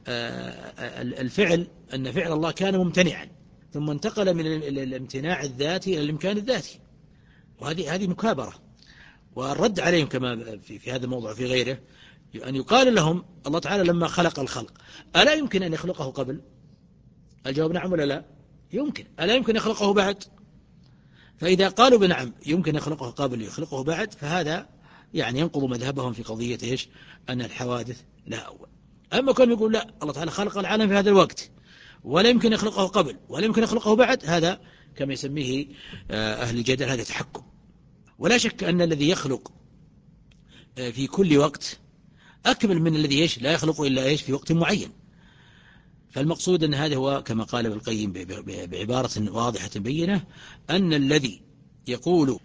الفعل أن فعل الله كان ممتنعا ثم انتقل من الامتناع الذاتي إلى الإمكان الذاتي، وهذه هذه مكابرة. والرد عليهم كما في, في هذا الموضوع في غيره أن يقال لهم الله تعالى لما خلق الخلق ألا يمكن أن يخلقه قبل؟ الجواب نعم ولا لا؟ يمكن. ألا يمكن يخلقه بعد؟ فإذا قالوا بنعم يمكن يخلقه قبل يخلقه بعد، فهذا يعني ينقض مذهبهم في قضية إيش؟ أن الحوادث لا أول. أما كانوا يقول لا، الله تعالى خلق العالم في هذا الوقت ولا يمكن يخلقه قبل ولا يمكن يخلقه بعد، هذا كما يسميه أهل الجدل هذا تحكم. ولا شك أن الذي يخلق في كل وقت أكمل من الذي إيش لا يخلق إلا إيش في وقت معين. فالمقصود أن هذا هو كما قال ابن القيم بعبارة واضحة بينة، أن الذي يقول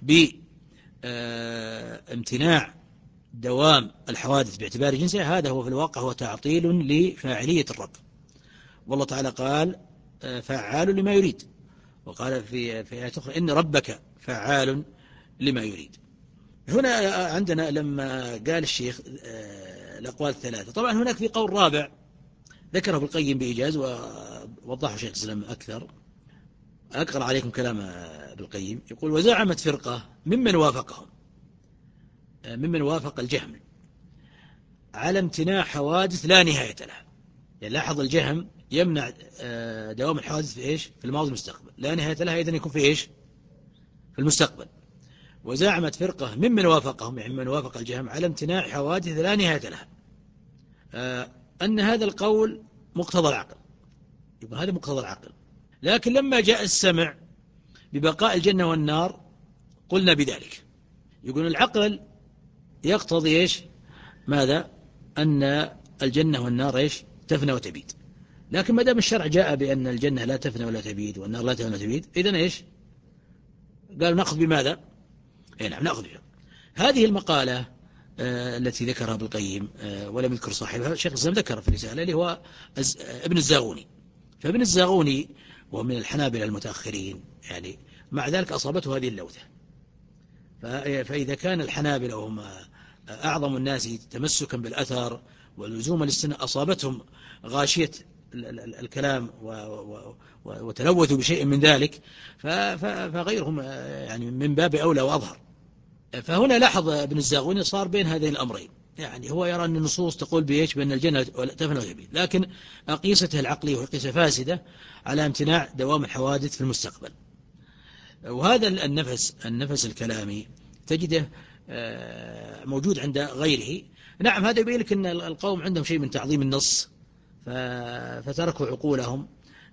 بامتناع دوام الحوادث باعتبار جنسها هذا هو في الواقع هو تعطيل لفاعلية الرب. والله تعالى قال فعال لما يريد، وقال في في آية أخرى إن ربك فعال لما يريد. هنا عندنا لما قال الشيخ الأقوال الثلاثة، طبعا هناك في قول رابع ذكره ابن القيم بإيجاز ووضحه شيخ الإسلام أكثر. أقرأ عليكم كلام ابن القيم، يقول وزعمت فرقة ممن وافقهم، ممن وافق الجهم على امتناع حوادث لا نهاية لها. يعني لاحظ الجهم يمنع دوام الحوادث في إيش؟ في الماضي والمستقبل، لا نهاية لها إذن يكون في إيش؟ في المستقبل. وزعمت فرقة ممن وافقهم يعني من وافق الجهم على امتناع حوادث لا نهاية لها أن هذا القول مقتضى العقل، يبقى هذا مقتضى العقل. لكن لما جاء السمع ببقاء الجنة والنار قلنا بذلك. يقول العقل يقتضي إيش؟ ماذا؟ أن الجنة والنار إيش؟ تفنى وتبيد. لكن ما دام الشرع جاء بأن الجنة لا تفنى ولا تبيد والنار لا تفنى ولا تبيد، إذن إيش؟ قال نأخذ بماذا؟ إيه نعم نأخذ بها. هذه المقالة آه التي ذكرها ابن القيم آه ولم يذكر صاحبها، شيخ الإسلام ذكر في الرسالة اللي هو ابن الزاغوني. فابن الزاغوني وهو من الحنابلة المتأخرين، يعني مع ذلك أصابته هذه اللوثة. فإذا كان الحنابلة وهم أعظم الناس تمسكا بالأثر ولزوما للسنة أصابتهم غاشية الكلام وتلوثوا بشيء من ذلك، فغيرهم يعني من باب أولى وأظهر. فهنا لاحظ ابن الزاغوني صار بين هذين الأمرين، يعني هو يرى أن النصوص تقول بإيش؟ بأن الجنة تفنى وتبيد، لكن قيسته العقلية وقيسة فاسدة على امتناع دوام الحوادث في المستقبل. وهذا النفس النفس الكلامي تجده موجود عند غيره. نعم هذا يبين لك أن القوم عندهم شيء من تعظيم النص فتركوا عقولهم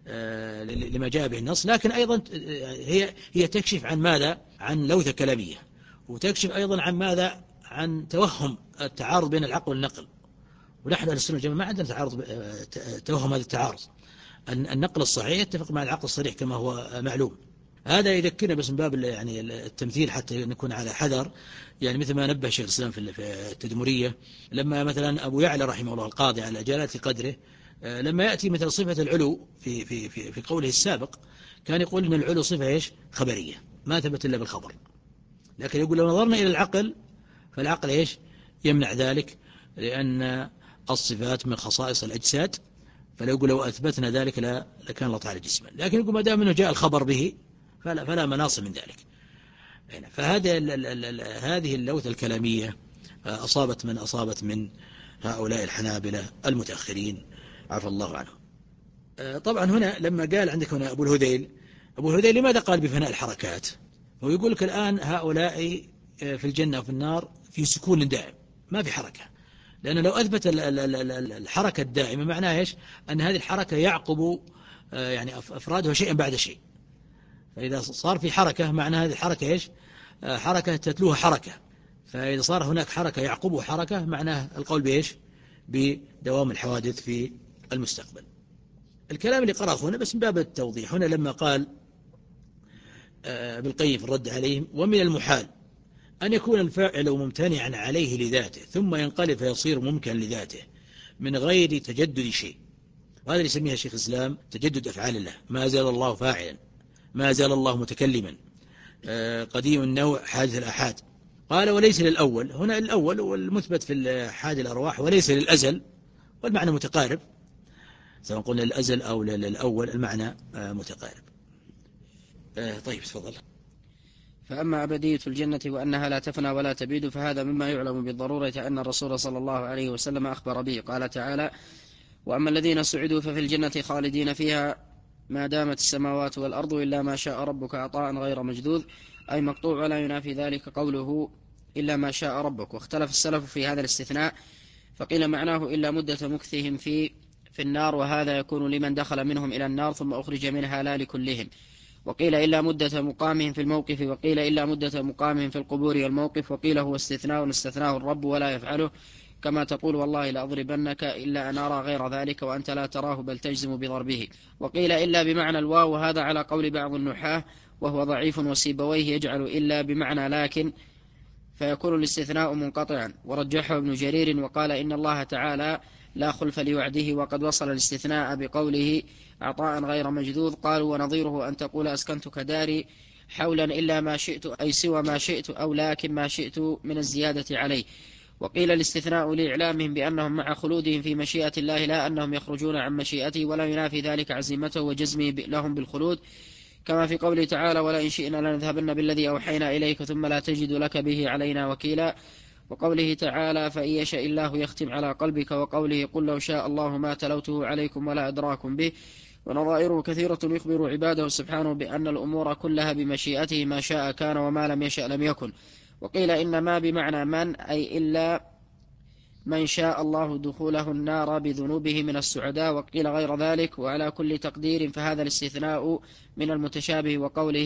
لما جاء به النص، لكن أيضا هي هي تكشف عن ماذا؟ عن لوثة كلامية، وتكشف أيضا عن ماذا؟ عن توهم التعارض بين العقل والنقل. ونحن أهل السنة والجماعة ما عندنا تعارض، توهم هذا التعارض. النقل الصحيح يتفق مع العقل الصريح كما هو معلوم. هذا يذكرنا بس من باب يعني التمثيل حتى نكون على حذر، يعني مثل ما نبه شيخ الإسلام في التدمرية لما مثلا أبو يعلى رحمه الله القاضي على جلالة قدره لما يأتي مثل صفة العلو في في في في قوله السابق كان يقول إن العلو صفة إيش؟ خبرية ما ثبت إلا بالخبر. لكن يقول لو نظرنا إلى العقل فالعقل إيش؟ يمنع ذلك، لأن الصفات من خصائص الأجساد، فلو يقول لو أثبتنا ذلك لا لكان الله تعالى جسما. لكن يقول ما دام أنه جاء الخبر به فلا, فلا مناص من ذلك. فهذه هذه اللوثة الكلامية أصابت من أصابت من هؤلاء الحنابلة المتأخرين عفى الله عنهم. طبعا هنا لما قال عندك هنا أبو الهذيل أبو الهذيل لماذا قال بفناء الحركات؟ هو يقول لك الآن هؤلاء في الجنة وفي النار في سكون دائم ما في حركة، لأنه لو أثبت الحركة الدائمة معناها إيش؟ أن هذه الحركة يعقب يعني أفرادها شيئا بعد شيء. فإذا صار في حركة معنى هذه الحركة إيش؟ حركة تتلوها حركة. فإذا صار هناك حركة يعقبه حركة معناه القول بإيش؟ بدوام الحوادث في المستقبل. الكلام اللي قرأه هنا بس من باب التوضيح. هنا لما قال ابن القيم في الرد عليهم ومن المحال أن يكون الفاعل ممتنعا عليه لذاته ثم ينقلب فيصير ممكن لذاته من غير تجدد شيء، وهذا اللي يسميها شيخ الإسلام تجدد أفعال الله. ما زال الله فاعلا، ما زال الله متكلما، قديم النوع حادث الأحاد. قال وليس للأول، هنا الأول والمثبت في حاد الأرواح، وليس للأزل، والمعنى متقارب سواء قلنا للأزل أو للأول المعنى متقارب. طيب تفضل. فأما أبدية الجنة وأنها لا تفنى ولا تبيد فهذا مما يعلم بالضرورة أن الرسول صلى الله عليه وسلم أخبر به. قال تعالى وأما الذين سعدوا ففي الجنة خالدين فيها ما دامت السماوات والأرض إلا ما شاء ربك عطاء غير مجذوذ، أي مقطوع، ولا ينافي ذلك قوله إلا ما شاء ربك. واختلف السلف في هذا الاستثناء فقيل معناه إلا مدة مكثهم في في النار، وهذا يكون لمن دخل منهم إلى النار ثم أخرج منها لا لكلهم. وقيل إلا مدة مقامهم في الموقف، وقيل إلا مدة مقامهم في القبور والموقف، وقيل هو استثناء استثناه الرب ولا يفعله كما تقول والله لأضربنك إلا أن أرى غير ذلك وأنت لا تراه بل تجزم بضربه. وقيل إلا بمعنى الواو، وهذا على قول بعض النحاة وهو ضعيف، وسيبويه يجعل إلا بمعنى لكن فيكون الاستثناء منقطعا، ورجحه ابن جرير وقال إن الله تعالى لا خلف لوعده، وقد وصل الاستثناء بقوله عطاء غير مجذوذ. قالوا ونظيره أن تقول أسكنتك داري حولا إلا ما شئت، أي سوى ما شئت، أو لكن ما شئت من الزيادة عليه. وقيل الاستثناء لإعلامهم بأنهم مع خلودهم في مشيئة الله لا أنهم يخرجون عن مشيئته، ولا ينافي ذلك عزيمته وجزمه لهم بالخلود، كما في قوله تعالى ولئن شئنا لنذهبن بالذي أوحينا إليك ثم لا تجد لك به علينا وكيلا. وقوله تعالى فإن يشاء الله يختم على قلبك، وقوله قل لو شاء الله ما تلوته عليكم ولا أدراكم به. ونظائره كثيرة يخبر عباده سبحانه بأن الأمور كلها بمشيئته ما شاء كان وما لم يشاء لم يكن. وقيل إنما بمعنى من، أي إلا من شاء الله دخوله النار بذنوبه من السعداء، وقيل غير ذلك. وعلى كل تقدير فهذا الاستثناء من المتشابه. وقوله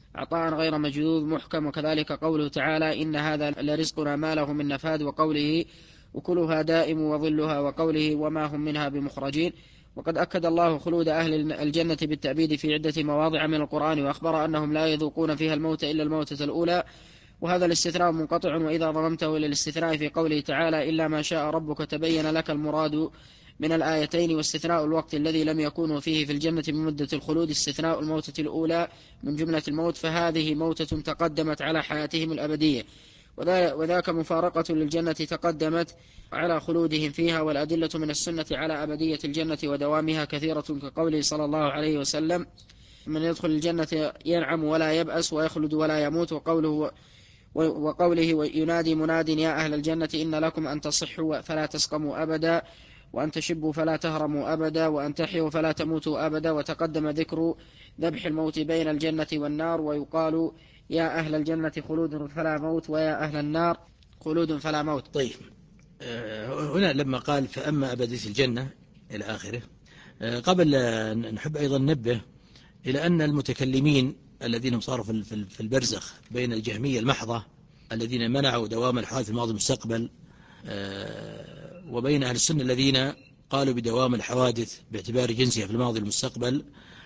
عطاء غير مجذوذ محكم. وكذلك قوله تعالى إن هذا لرزقنا ما له من نفاد، وقوله وكلها دائم وظلها، وقوله وما هم منها بمخرجين. وقد أكد الله خلود أهل الجنة بالتأبيد في عدة مواضع من القرآن، وأخبر أنهم لا يذوقون فيها الموت إلا الموتة الأولى، وهذا الاستثناء منقطع. وإذا ضممته إلى الاستثناء في قوله تعالى إلا ما شاء ربك تبين لك المراد من الآيتين. واستثناء الوقت الذي لم يكونوا فيه في الجنة بمدة الخلود استثناء الموتة الأولى من جملة الموت، فهذه موتة تقدمت على حياتهم الأبدية، وذاك مفارقة للجنة تقدمت على خلودهم فيها. والأدلة من السنة على أبدية الجنة ودوامها كثيرة، كقوله صلى الله عليه وسلم من يدخل الجنة ينعم ولا يبأس ويخلد ولا يموت. وقوله وقوله ينادي مناد يا أهل الجنة إن لكم أن تصحوا فلا تسقموا أبدا، وأن تشبوا فلا تهرموا أبدا، وأن تحيوا فلا تموتوا أبدا. وتقدم ذكر ذبح الموت بين الجنة والنار، ويقال يا أهل الجنة خلود فلا موت، ويا أهل النار خلود فلا موت. طيب، هنا لما قال فأما أبدية الجنة إلى آخره، قبل نحب أيضا ننبه إلى أن المتكلمين الذين صاروا في البرزخ بين الجهمية المحضة الذين منعوا دوام الحوادث الماضي المستقبل، وبين أهل السنة الذين قالوا بدوام الحوادث باعتبار جنسها في الماضي والمستقبل،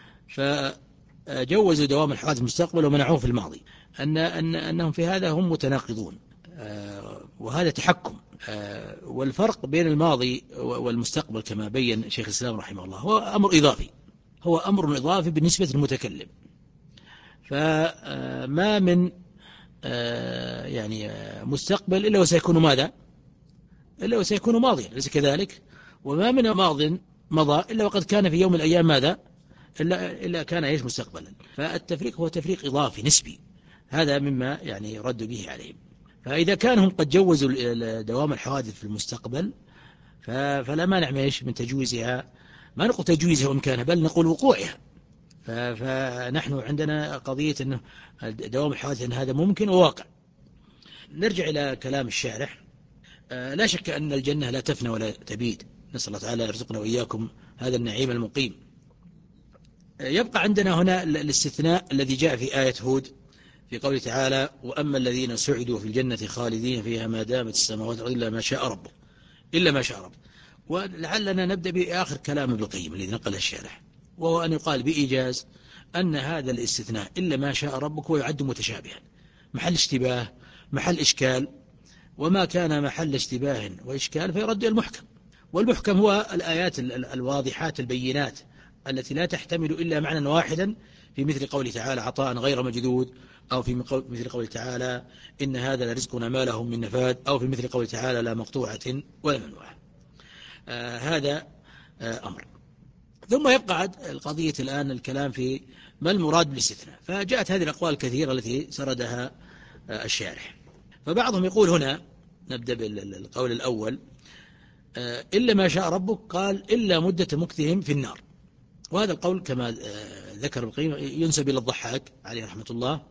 فجوزوا دوام الحوادث المستقبل ومنعوه في الماضي، أن أن أنهم في هذا هم متناقضون، وهذا تحكم. والفرق بين الماضي والمستقبل كما بين شيخ الإسلام رحمه الله هو أمر إضافي، هو أمر إضافي بالنسبة للمتكلم. فما من يعني مستقبل إلا وسيكون ماذا؟ إلا وسيكون ماضيا، ليس كذلك؟ وما من ماض مضى إلا وقد كان في يوم من الأيام ماذا؟ إلا, إلا كان إيش مستقبلا. فالتفريق هو تفريق إضافي نسبي، هذا مما يعني رد به عليهم. فإذا كانهم قد جوزوا دوام الحوادث في المستقبل فلا مانع من تجويزها، ما نقول تجويزها وإمكانها، بل نقول وقوعها. فنحن عندنا قضية أنه دوام الحوادث أن هذا ممكن وواقع. نرجع إلى كلام الشارح. لا شك أن الجنة لا تفنى ولا تبيد، نسأل الله تعالى يرزقنا وإياكم هذا النعيم المقيم. يبقى عندنا هنا الاستثناء الذي جاء في آية هود في قوله تعالى وأما الذين سعدوا في الجنة خالدين فيها ما دامت السماوات إلا ما شاء ربك إلا ما شاء ربك. ولعلنا نبدأ بآخر كلام ابن القيم الذي نقله الشارح، وهو أن يقال بإيجاز أن هذا الاستثناء إلا ما شاء ربك هو يعد متشابها، محل اشتباه، محل إشكال، وما كان محل اشتباه وإشكال فيرد المحكم. والمحكم هو الآيات الواضحات البينات التي لا تحتمل إلا معنى واحدا، في مثل قوله تعالى عطاء غير مجدود، أو في مثل قوله تعالى إن هذا لرزقنا ما له من نفاد، أو في مثل قوله تعالى لا مقطوعة ولا ممنوعة. آه هذا آه أمر. ثم يبقى القضية الآن الكلام في ما المراد بالاستثناء. فجاءت هذه الأقوال الكثيرة التي سردها آه الشارح. فبعضهم يقول هنا، نبدأ بالقول الأول، آه إلا ما شاء ربك، قال إلا مدة مكثهم في النار. وهذا القول كما آه ذكر القيم ينسب إلى الضحاك عليه رحمة الله.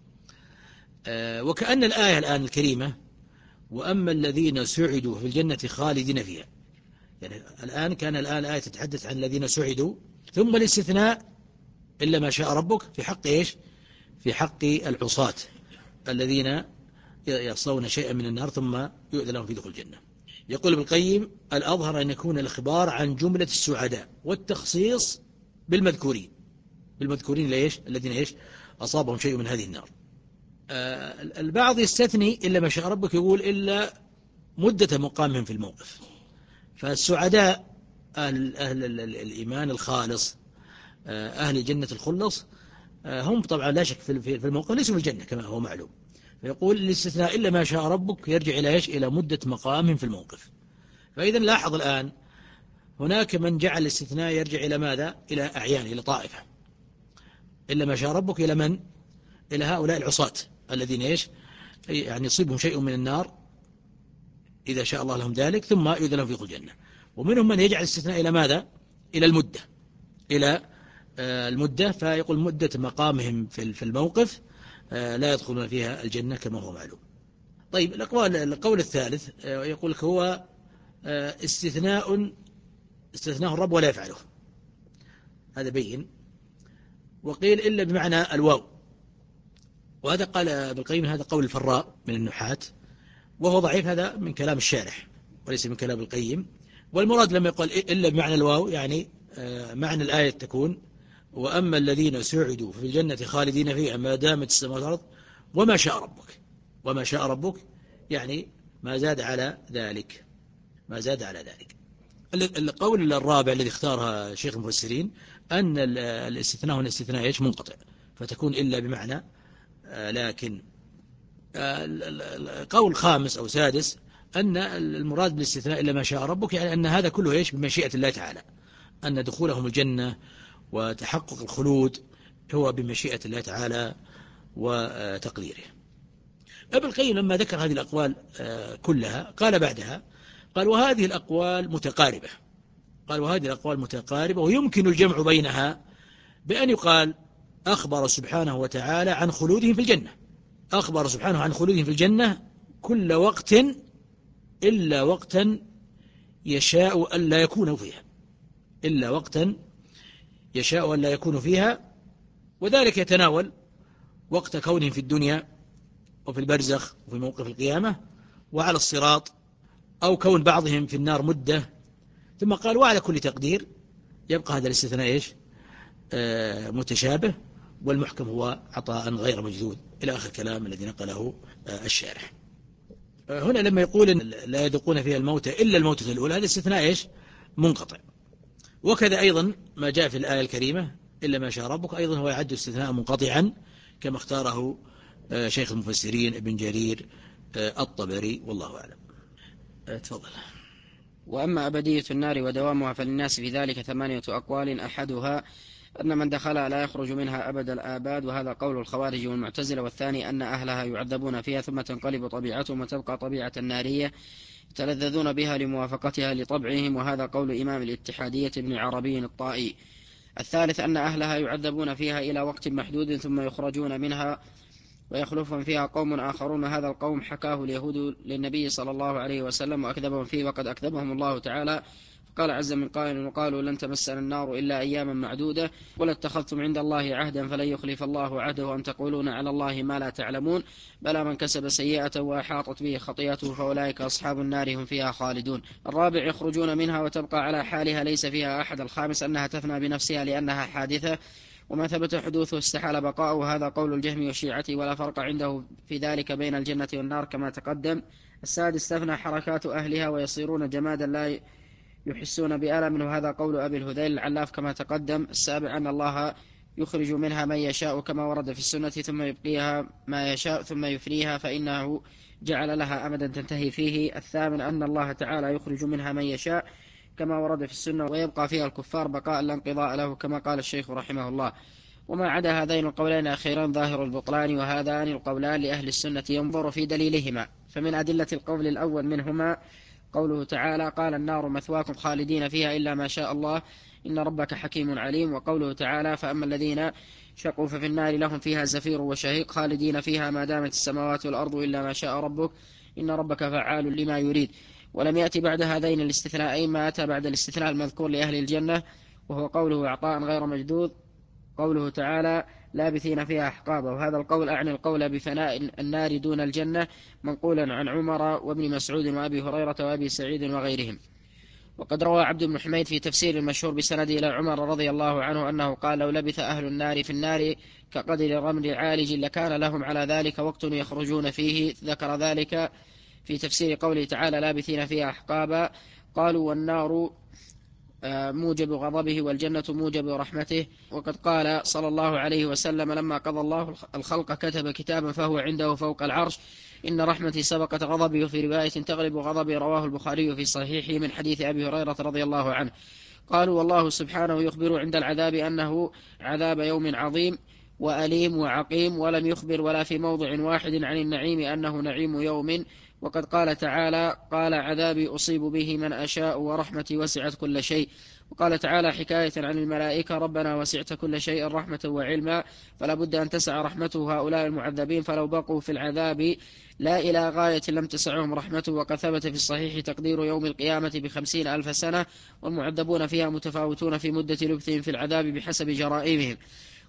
آه وكأن الآية الآن الكريمة وأما الذين سعدوا في الجنة خالدين فيها، يعني الآن كان الآن الآية تتحدث عن الذين سعدوا، ثم الاستثناء إلا ما شاء ربك في حق إيش؟ في حق العصاة الذين يصلون شيئا من النار ثم يؤذن لهم في دخول الجنة. يقول ابن القيم الأظهر أن يكون الإخبار عن جملة السعداء والتخصيص بالمذكورين، بالمذكورين ليش؟ الذين إيش؟ أصابهم شيء من هذه النار. آه البعض يستثني إلا ما شاء ربك، يقول إلا مدة مقامهم في الموقف. فالسعداء أهل, أهل الإيمان الخالص، أهل الجنة الخلص، هم طبعا لا شك في الموقف ليسوا في الجنة كما هو معلوم. فيقول الاستثناء إلا ما شاء ربك يرجع إلى إيش؟ إلى مدة مقامهم في الموقف. فإذا لاحظ الآن هناك من جعل الاستثناء يرجع إلى ماذا؟ إلى أعيان، إلى طائفة. إلا ما شاء ربك إلى من؟ إلى هؤلاء العصاة الذين إيش؟ يعني يصيبهم شيء من النار إذا شاء الله لهم ذلك ثم يؤذن لهم في دخول الجنة. ومنهم من يجعل الاستثناء إلى ماذا؟ إلى المدة، إلى المدة، فيقول مدة مقامهم في الموقف لا يدخلون فيها الجنة كما هو معلوم. طيب الأقوال القول الثالث يقول لك هو استثناء استثناء الرب ولا يفعله، هذا بين. وقيل إلا بمعنى الواو، وهذا قال ابن القيم هذا قول الفراء من النحاة، وهو ضعيف، هذا من كلام الشارح وليس من كلام القيم. والمراد لما يقول إلا بمعنى الواو يعني معنى الآية تكون وأما الذين سعدوا في الجنة خالدين فيها ما دامت السماوات والأرض وما شاء ربك، وما شاء ربك يعني ما زاد على ذلك، ما زاد على ذلك. القول الرابع الذي اختارها شيخ المفسرين أن الاستثناء هنا استثناء ايش منقطع، فتكون إلا بمعنى لكن. قول خامس أو سادس أن المراد بالاستثناء إلا ما شاء ربك، يعني أن هذا كله ايش بمشيئة الله تعالى، أن دخولهم الجنة وتحقق الخلود هو بمشيئة الله تعالى وتقديره. ابن القيم لما ذكر هذه الأقوال كلها قال بعدها، قال وهذه الأقوال متقاربة، قال وهذه الأقوال متقاربة ويمكن الجمع بينها بأن يقال أخبر سبحانه وتعالى عن خلودهم في الجنة، أخبر سبحانه عن خلودهم في الجنة كل وقت إلا وقتا يشاء أن لا يكونوا فيها، إلا وقتا يشاء أن لا يكونوا فيها، وذلك يتناول وقت كونهم في الدنيا وفي البرزخ وفي موقف القيامة وعلى الصراط، أو كون بعضهم في النار مدة. ثم قال وعلى كل تقدير يبقى هذا الاستثناء إيش آه متشابه، والمحكم هو عطاء غير مجدود إلى آخر كلام الذي نقله آه الشارح. آه هنا لما يقول إن لا يذوقون فيها الموت إلا الموتة الأولى، هذا استثناء إيش منقطع. وكذا أيضا ما جاء في الآية الكريمة إلا ما شاء ربك، أيضا هو يعد استثناء منقطعا كما اختاره آه شيخ المفسرين ابن جرير آه الطبري، والله أعلم. آه تفضل. وأما أبدية النار ودوامها فللناس في ذلك ثمانية أقوال، أحدها أن من دخلها لا يخرج منها أبد الآباد، وهذا قول الخوارج والمعتزلة. والثاني أن أهلها يعذبون فيها ثم تنقلب طبيعتهم وتبقى طبيعة النارية يتلذذون بها لموافقتها لطبعهم، وهذا قول إمام الاتحادية ابن عربي الطائي. الثالث أن أهلها يعذبون فيها إلى وقت محدود ثم يخرجون منها ويخلفهم فيها قوم آخرون، هذا القوم حكاه اليهود للنبي صلى الله عليه وسلم وأكذبهم فيه، وقد أكذبهم الله تعالى فقال عز من قائل وقالوا لن تمسنا النار إلا أياما معدودة قل اتخذتم عند الله عهدا فلن يخلف الله عهده أم تقولون على الله ما لا تعلمون بلى من كسب سيئة وأحاطت به خطيئته فأولئك أصحاب النار هم فيها خالدون. الرابع يخرجون منها وتبقى على حالها ليس فيها أحد. الخامس أنها تفنى بنفسها لأنها حادثة وما ثبت حدوثه استحال بقاؤه، هذا قول الجهم والشيعة ولا فرق عنده في ذلك بين الجنة والنار كما تقدم. السادس تفنى حركات أهلها ويصيرون جمادا لا يحسون بألم، وهذا قول أبي الهذيل العلاف كما تقدم. السابع أن الله يخرج منها من يشاء كما ورد في السنة ثم يبقيها ما يشاء ثم يفنيها فإنه جعل لها أمدا تنتهي فيه. الثامن أن الله تعالى يخرج منها من يشاء كما ورد في السنة ويبقى فيها الكفار بقاء لا انقضاء له كما قال الشيخ رحمه الله. وما عدا هذين القولين أخيرا ظاهر البطلان، وهذان القولان لأهل السنة ينظر في دليلهما. فمن أدلة القول الأول منهما قوله تعالى قال النار مثواكم خالدين فيها إلا ما شاء الله إن ربك حكيم عليم، وقوله تعالى فأما الذين شقوا ففي النار لهم فيها زفير وشهيق خالدين فيها ما دامت السماوات والأرض إلا ما شاء ربك إن ربك فعال لما يريد. ولم يأتي بعد هذين الاستثناءين ما أتى بعد الاستثناء المذكور لأهل الجنة، وهو قوله عطاء غير مجدود، قوله تعالى لابثين فيها أحقابا، وهذا القول أعني القول بفناء النار دون الجنة منقولا عن عمر وابن مسعود وأبي هريرة وأبي سعيد وغيرهم. وقد روى عبد بن حميد في تفسير المشهور بسند إلى عمر رضي الله عنه أنه قال لو لبث أهل النار في النار كقدر الرمل عالج لكان لهم على ذلك وقت يخرجون فيه. ذكر ذلك في تفسير قوله تعالى لابثين فيها أحقابا. قالوا والنار موجب غضبه والجنة موجب رحمته. وقد قال صلى الله عليه وسلم لما قضى الله الخلق كتب كتابا فهو عنده فوق العرش إن رحمتي سبقت غضبي، وفي رواية تغلب غضبي رواه البخاري في صحيحه من حديث أبي هريرة رضي الله عنه. قالوا والله سبحانه يخبر عند العذاب أنه عذاب يوم عظيم وأليم وعقيم، ولم يخبر ولا في موضع واحد عن النعيم أنه نعيم يوم. وقد قال تعالى قال عذابي أصيب به من أشاء ورحمتي وسعت كل شيء. وقال تعالى حكاية عن الملائكة ربنا وسعت كل شيء رحمة وعلما فلا بد أن تسع رحمته هؤلاء المعذبين فلو بقوا في العذاب لا إلى غاية لم تسعهم رحمته. وقد ثبت في الصحيح تقدير يوم القيامة بخمسين ألف سنة والمعذبون فيها متفاوتون في مدة لبثهم في العذاب بحسب جرائمهم.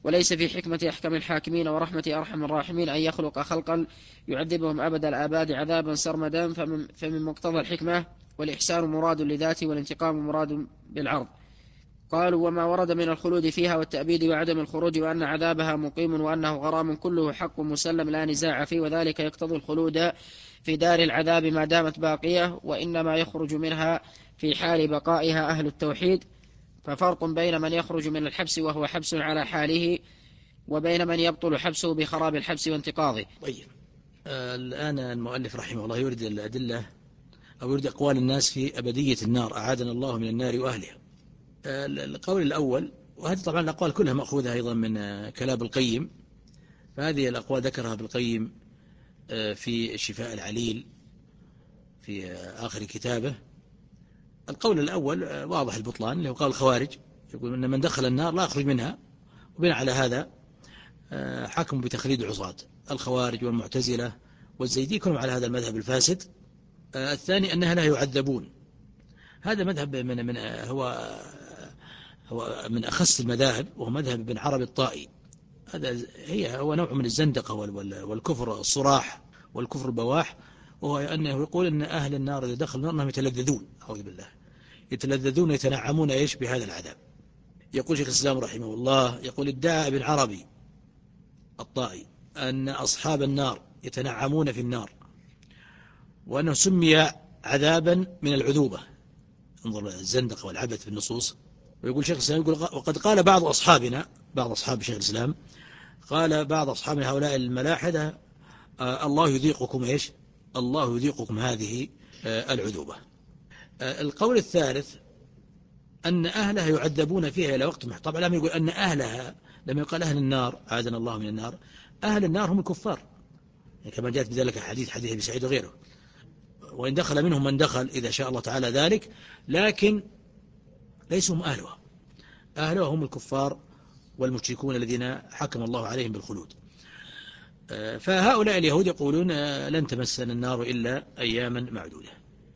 وليس في حكمة أحكم الحاكمين ورحمة أرحم الراحمين أن يخلق خلقا يعذبهم أبد الآباد عذابا سرمدا، فمن, فمن مقتضى الحكمة والإحسان مراد لذاته والانتقام مراد بالعرض. قالوا: وما ورد من الخلود فيها والتأبيد وعدم الخروج وأن عذابها مقيم وأنه غرام كله حق مسلم لا نزاع فيه، وذلك يقتضي الخلود في دار العذاب ما دامت باقية، وإنما يخرج منها في حال بقائها أهل التوحيد. ففرق بين من يخرج من الحبس وهو حبس على حاله وبين من يبطل حبسه بخراب الحبس وانتقاضه. طيب، آه الآن المؤلف رحمه الله يريد الأدلة أو يريد أقوال الناس في أبدية النار، أعاذنا الله من النار وأهلها. آه القول الأول، وهذه طبعا الأقوال كلها مأخوذة أيضا من آه كلام القيم، فهذه الأقوال ذكرها بالقيم آه في شفاء العليل في آه آخر كتابه. القول الأول آه واضح البطلان، اللي هو قول الخوارج، يقول أن من دخل النار لا يخرج منها، وبناء على هذا آه حكم بتخليد العصاة. الخوارج والمعتزلة والزيدي كلهم على هذا المذهب الفاسد. آه الثاني أنها لا يعذبون، هذا مذهب من من هو هو من أخص المذاهب، وهو مذهب ابن عربي الطائي. هذا هي هو نوع من الزندقة والكفر الصراح والكفر البواح، وهو أنه يقول أن أهل النار إذا دخلوا النار أنهم يتلذذون، أعوذ بالله، يتلذذون يتنعمون إيش بهذا العذاب. يقول شيخ الإسلام رحمه الله، يقول: ادعى ابن عربي الطائي أن أصحاب النار يتنعمون في النار، وأنه سمي عذابا من العذوبة. انظر الزندقة والعبث في النصوص. ويقول شيخ الإسلام، يقول: وقد قال بعض أصحابنا، بعض أصحاب شيخ الإسلام، قال بعض أصحابنا هؤلاء الملاحدة: آه الله يذيقكم إيش؟ الله يذيقكم هذه آه العذوبة. آه القول الثالث أن أهلها يعذبون فيها إلى وقت محدود. طبعا لما يقول أن أهلها، لما يقال أهل النار عاذنا الله من النار، أهل النار هم الكفار، يعني كما جاءت بذلك حديث حديث ابي سعيد وغيره. وإن دخل منهم من دخل إذا شاء الله تعالى ذلك، لكن ليسوا هم أهلها. أهلها هم الكفار والمشركون الذين حكم الله عليهم بالخلود. فهؤلاء اليهود يقولون: لن تمسنا النار إلا أياما معدودة.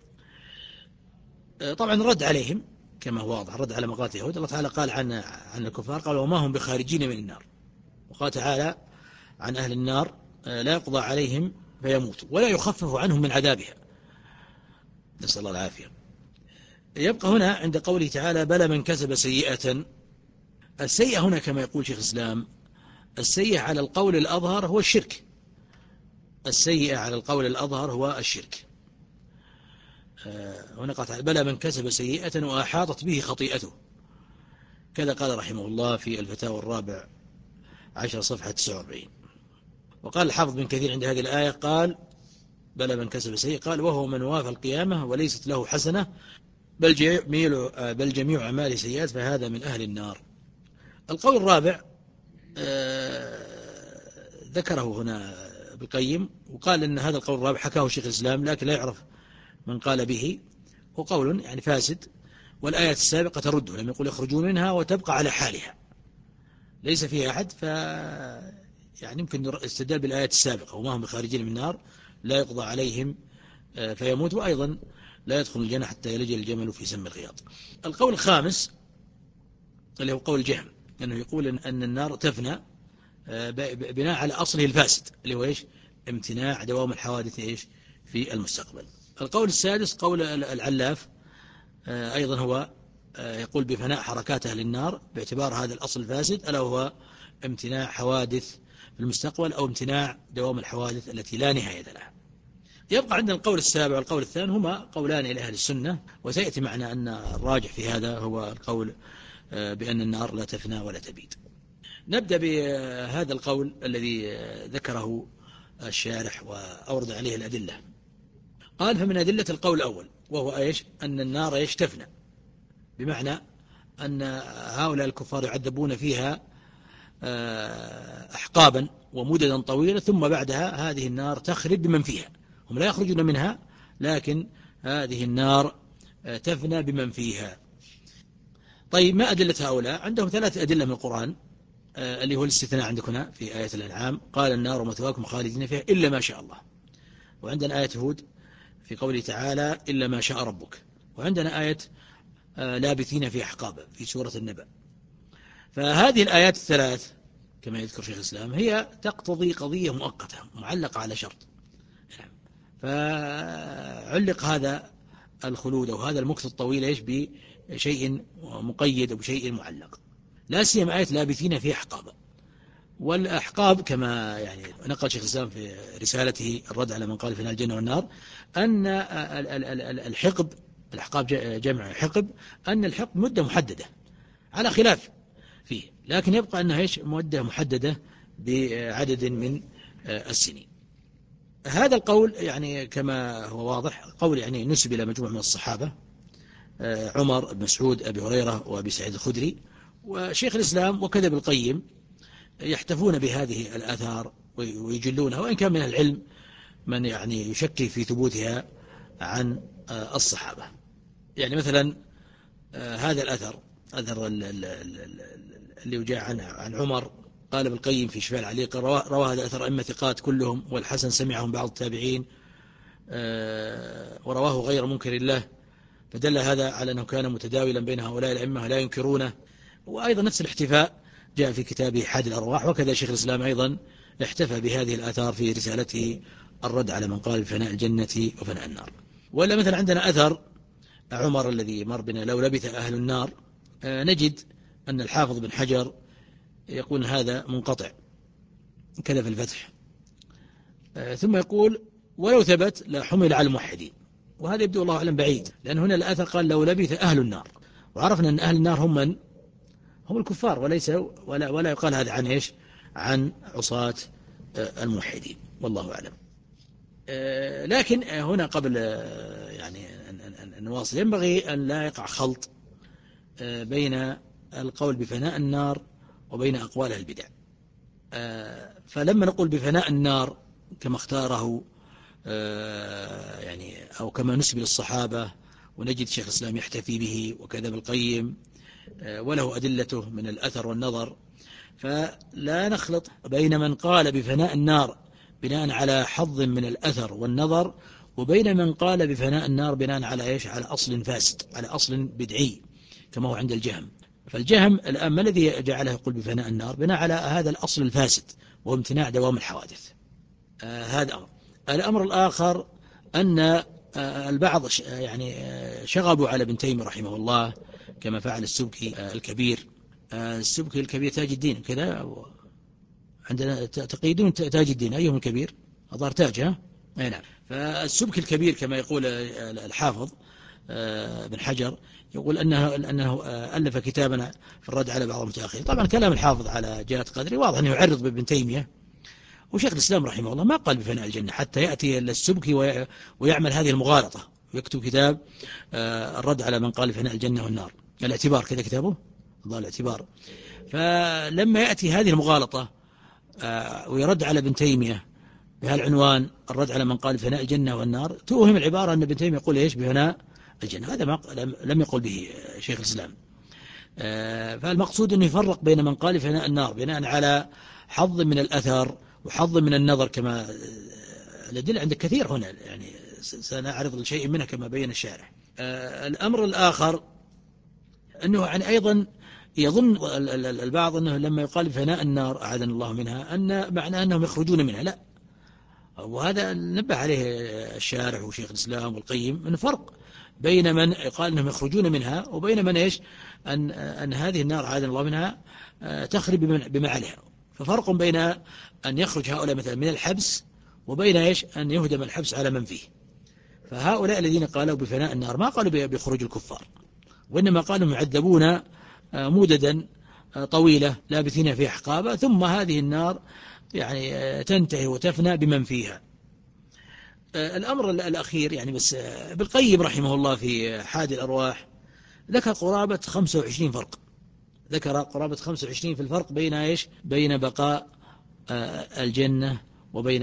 طبعا رد عليهم كما هو واضح، رد على مقالة اليهود. الله تعالى قال عن عن الكفار، قال: وما هم بخارجين من النار. وقال تعالى عن أهل النار: لا يقضى عليهم فيموتوا ولا يخفف عنهم من عذابها. نسأل الله العافية. يبقى هنا عند قوله تعالى: بلى من كسب سيئة. السيئة هنا كما يقول شيخ الإسلام، السيئة على القول الأظهر هو الشرك. السيئة على القول الأظهر هو الشرك. هنا قال تعالى: بلى من كسب سيئة وأحاطت به خطيئته. كذا قال رحمه الله في الفتاوى الرابع عشر صفحة تسعة وأربعين. وقال الحافظ بن كثير عند هذه الآية، قال: بلى من كسب سيئة، قال: وهو من وافى القيامة وليست له حسنة، بل جميع, بل جميع أعمال سيئات، فهذا من أهل النار. القول الرابع ذكره هنا بالقيم، وقال أن هذا القول الرابع حكاه شيخ الإسلام، لكن لا يعرف من قال به، هو قول يعني فاسد، والآية السابقة ترده لما يقول: يخرجون منها وتبقى على حالها، ليس فيها أحد. ف يعني يمكن استدل بالآيات السابقة: وما هم بخارجين من النار، لا يقضى عليهم فيموت، وأيضا لا يدخل الجنة حتى يلج الجمل في سم الخياط. القول الخامس اللي هو قول جهم، أنه يقول أن النار تفنى بناء على أصله الفاسد، اللي هو إيش؟ امتناع دوام الحوادث إيش في المستقبل. القول السادس قول العلاف، أيضا هو يقول بفناء حركات أهل النار باعتبار هذا الأصل الفاسد، ألا هو امتناع حوادث في المستقبل أو امتناع دوام الحوادث التي لا نهاية لها. يبقى عندنا القول السابع والقول الثاني هما قولان لأهل السنة، وسيأتي معنا أن الراجح في هذا هو القول بأن النار لا تفنى ولا تبيد. نبدأ بهذا القول الذي ذكره الشارح وأورد عليه الأدلة. قال: فمن أدلة القول الأول، وهو إيش؟ أن النار إيش؟ تفنى، بمعنى أن هؤلاء الكفار يعذبون فيها أحقابا ومددا طويلة، ثم بعدها هذه النار تخرب بمن فيها. هم لا يخرجون منها، لكن هذه النار تفنى بمن فيها. طيب، ما أدلة هؤلاء؟ عندهم ثلاث أدلة من القرآن، اللي هو الاستثناء عندك هنا في آية الأنعام: قال النار مثواكم خالدين فيها إلا ما شاء الله. وعندنا آية هود في قوله تعالى: إلا ما شاء ربك. وعندنا آية لابثين في أحقاب في سورة النبأ. فهذه الآيات الثلاث كما يذكر شيخ الإسلام هي تقتضي قضية مؤقتة معلقة على شرط، فعلق هذا الخلود أو هذا المكث الطويل إيش بشيء مقيد أو بشيء معلق، لا سيما آية لابثين في أحقاب. والأحقاب كما يعني نقل شيخ الإسلام في رسالته الرد على من قال في الجنة والنار أن الحقب، الأحقاب جمع حقب، أن الحقب مدة محددة على خلاف فيه، لكن يبقى أنها إيش مدة محددة بعدد من السنين. هذا القول يعني كما هو واضح قول يعني نسب إلى مجموعة من الصحابة، عمر بن مسعود أبي هريرة وأبي سعيد الخدري وشيخ الإسلام وكذا ابن القيم، يحتفون بهذه الآثار ويجلونها، وإن كان من العلم من يعني يشكي في ثبوتها عن الصحابة. يعني مثلا هذا الأثر أثر اللي جاء عن عن عمر، قال ابن القيم في شفاء العليق روى هذا الأثر أئمة ثقات كلهم، والحسن سمعهم بعض التابعين ورواه غير منكر له، فدل هذا على أنه كان متداولا بين هؤلاء الأئمة لا ينكرونه. وأيضا نفس الاحتفاء جاء في كتابه حاد الأرواح، وكذا شيخ الإسلام أيضا احتفى بهذه الآثار في رسالته الرد على من قال بفناء الجنة وفناء النار. ولا مثلا عندنا أثر عمر الذي مر بنا لو لبث أهل النار، نجد أن الحافظ بن حجر يقول هذا منقطع كذا في الفتح، ثم يقول ولو ثبت لا حمل على الموحدين، وهذا يبدو الله أعلم بعيد، لأن هنا الأثر قال لو لبث أهل النار، وعرفنا أن أهل النار هم من هم الكفار، وليس ولا, ولا يقال هذا عن إيش عن عصاة الموحدين، والله أعلم. لكن هنا قبل يعني أن نواصل ينبغي أن لا يقع خلط بين القول بفناء النار وبين أقوال البدع. فلما نقول بفناء النار كما اختاره يعني أو كما نسب للصحابة، ونجد شيخ الإسلام يحتفي به وكذا ابن القيم وله أدلته من الأثر والنظر، فلا نخلط بين من قال بفناء النار بناء على حظ من الأثر والنظر، وبين من قال بفناء النار بناء على إيش على أصل فاسد، على أصل بدعي كما هو عند الجهم. فالجهم الآن ما الذي جعله يقول بفناء النار؟ بناء على هذا الأصل الفاسد وهو امتناع دوام الحوادث. آه هذا أمر. الأمر الآخر أن آه البعض يعني آه شغبوا على ابن تيمية رحمه الله كما فعل السبكي آه الكبير. آه السبكي الكبير تاج الدين كذا، عندنا تقييدون تاج الدين أيهم الكبير؟ أظهر تاج ها؟ أي نعم. فالسبكي الكبير كما يقول الحافظ بن حجر يقول أنه, أنه ألف كتابنا في الرد على بعض المتأخرين. طبعا كلام الحافظ على جهة قدري واضح أنه يعرض بابن تيمية، وشيخ الإسلام رحمه الله ما قال بفناء الجنة حتى يأتي السبكي ويعمل هذه المغالطة ويكتب كتاب الرد على من قال بفناء الجنة والنار، الاعتبار كذا كتابه ضال الاعتبار. فلما يأتي هذه المغالطة ويرد على ابن تيمية بهالعنوان الرد على من قال بفناء الجنة والنار، توهم العبارة أن ابن تيمية يقول إيش بفناء الجنة، هذا ما لم يقل به شيخ الإسلام. فالمقصود أنه يفرق بين من قال بفناء النار بناء على حظ من الأثر وحظ من النظر، كما الأدلة عندك كثير هنا يعني سنعرض لشيء منها كما بين الشارح. الأمر الآخر أنه يعني أيضا يظن البعض أنه لما يقال بفناء النار أعاذنا الله منها أن معنى أنهم يخرجون منها، لا، وهذا نبه عليه الشارح وشيخ الإسلام والقيم من فرق بين من قال أنهم يخرجون منها وبين من إيش أن, أن هذه النار أعاذنا الله منها تخرب بما عليها. ففرق بين أن يخرج هؤلاء مثلا من الحبس وبين إيش أن يهدم الحبس على من فيه. فهؤلاء الذين قالوا بفناء النار ما قالوا بخروج الكفار، وإنما قالوا يعذبون مددا طويلة لابثين في أحقابها، ثم هذه النار يعني تنتهي وتفنى بمن فيها. الأمر الأخير يعني بس ابن القيم رحمه الله في حاد الأرواح ذكر قرابة خمسة وعشرين فرق، ذكر قرابة خمسة وعشرين في الفرق بين إيش بين بقاء الجنة وبين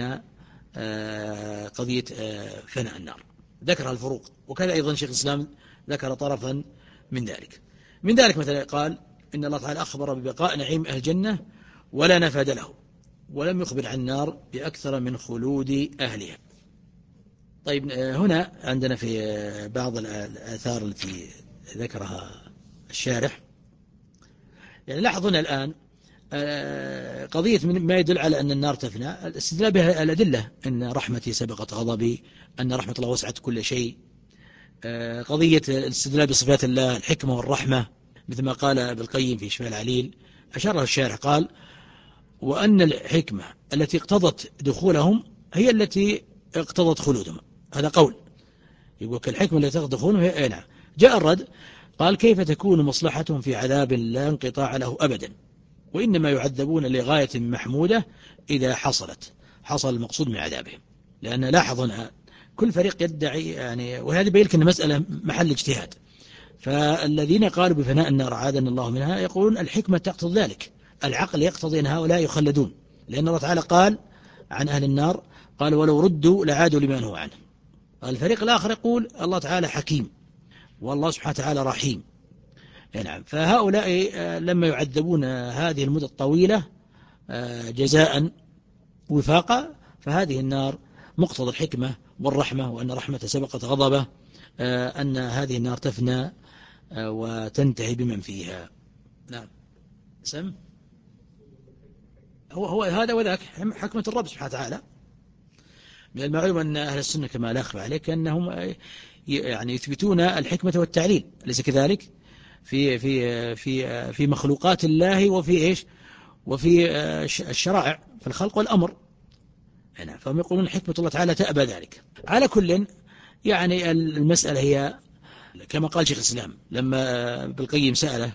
قضية فناء النار، ذكر الفروق. وكذا أيضا شيخ الإسلام ذكر طرفا من ذلك. من ذلك مثلا قال إن الله تعالى أخبر ببقاء نعيم أهل الجنة ولا نفاد له، ولم يخبر عن النار بأكثر من خلود أهلها. طيب هنا عندنا في بعض الآثار التي ذكرها الشارح، يعني لاحظنا الآن قضية ما يدل على أن النار تفنى الاستدلال بها الأدلة، أن رحمتي سبقت غضبي، أن رحمة الله وسعت كل شيء. قضية الاستدلال بصفات الله الحكمة والرحمة مثل ما قال ابن القيم في شفاء العليل أشاره الشارح قال: وأن الحكمة التي اقتضت دخولهم هي التي اقتضت خلودهم. هذا قول يقول الحكمة التي اقتضت دخولهم هي أين. جاء الرد قال: كيف تكون مصلحتهم في عذاب لا انقطاع له أبدا، وإنما يعذبون لغاية محمودة إذا حصلت حصل المقصود من عذابهم. لأن لاحظوا كل فريق يدعي يعني، وهذا بيلك أن مسألة محل اجتهاد. فالذين قالوا بفناء النار عاذنا الله منها يقولون الحكمة تقتضي ذلك، العقل يقتضي أن هؤلاء يخلدون، لأن الله تعالى قال عن أهل النار قال: ولو ردوا لعادوا لما نهوا عنه. الفريق الآخر يقول الله تعالى حكيم والله سبحانه وتعالى رحيم. نعم. فهؤلاء لما يعذبون هذه المدة الطويلة جزاء وفاقا، فهذه النار مقتضى الحكمة والرحمة، وأن رحمة سبقت غضبه، أن هذه النار تفنى وتنتهي بمن فيها. نعم. سم هو, هو هذا وذاك حكمة الرب سبحانه وتعالى. من المعلوم أن أهل السنة كما لا أخفى عليك أنهم يعني يثبتون الحكمة والتعليل، أليس كذلك؟ في في في في مخلوقات الله وفي إيش وفي الشرائع في الخلق والأمر. هنا فهم يقولون حكمة الله تعالى تأبى ذلك. على كل يعني المسألة هي كما قال شيخ الإسلام لما ابن القيم سأله،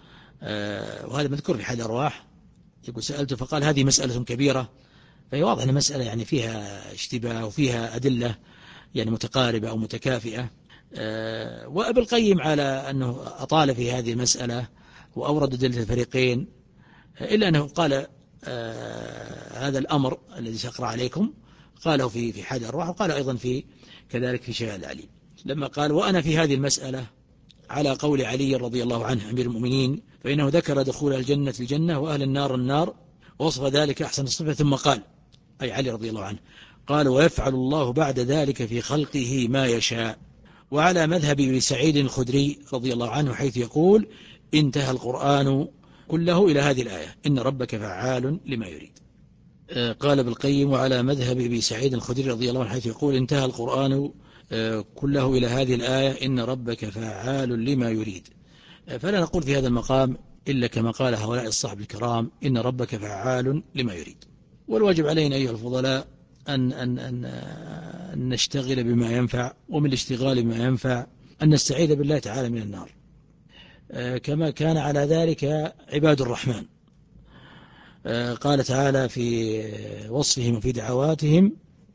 وهذا مذكور في حديث الأرواح، يقول سألته فقال هذه مسألة كبيرة، فهي واضح أن مسألة يعني فيها اشتباه وفيها أدلة يعني متقاربة أو متكافئة. وابن القيم على أنه أطال في هذه المسألة وأورد أدلة الفريقين، إلا أنه قال هذا الأمر الذي سأقرأ عليكم قاله في في حديث الأرواح، وقال أيضا في كذلك في شفاء العليل لما قال: وأنا في هذه المسألة على قول علي رضي الله عنه أمير المؤمنين، فإنه ذكر دخول الجنة الجنة وأهل النار النار ووصف ذلك أحسن الصفة، ثم قال أي علي رضي الله عنه قال: ويفعل الله بعد ذلك في خلقه ما يشاء. وعلى مذهب ابن سعيد الخدري رضي الله عنه حيث يقول: انتهى القرآن كله إلى هذه الآية إن ربك فعال لما يريد. قال ابن القيم: وعلى مذهب ابن سعيد الخدري رضي الله عنه حيث يقول: انتهى القرآن كله إلى هذه الآية إن ربك فعال لما يريد. فلا نقول في هذا المقام إلا كما قال هؤلاء الصحب الكرام: إن ربك فعال لما يريد. والواجب علينا أيها الفضلاء أن, أن, أن, أن نشتغل بما ينفع، ومن الاشتغال بما ينفع أن نستعيذ بالله تعالى من النار، كما كان على ذلك عباد الرحمن. قال تعالى في وصفهم وفي دعواتهم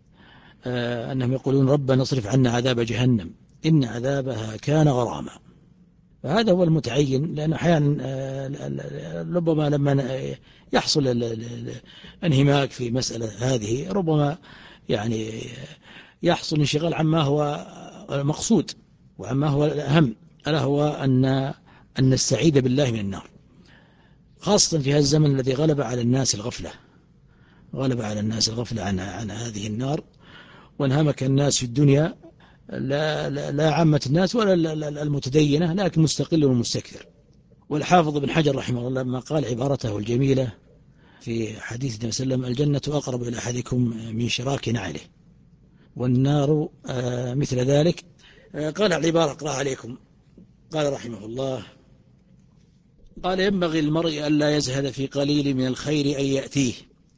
أنهم يقولون: ربنا اصرف عنا عذاب جهنم إن عذابها كان غراما. فهذا هو المتعين، لأن أحيانا ربما لما يحصل الانهماك في مسألة هذه ربما يعني يحصل انشغال عما هو مقصود وعما هو الأهم، ألا هو أن أن نستعيذ بالله من النار، خاصة في هذا الزمن الذي غلب على الناس الغفلة غلب على الناس الغفلة عن عن هذه النار، وانهمك الناس في الدنيا، لا, لا, لا عامة الناس ولا المتدينة، لكن مستقل ومستكثر. والحافظ بن حجر رحمه الله لما قال عبارته الجميلة في حديث النبي صلى الله عليه وسلم: الجنة أقرب إلى أحدكم من شراك نعله والنار مثل ذلك، قال العبارة أقرأ عليكم. قال رحمه الله: قال: ينبغي المرء ألا يزهد في قليل من الخير أن يأتيه،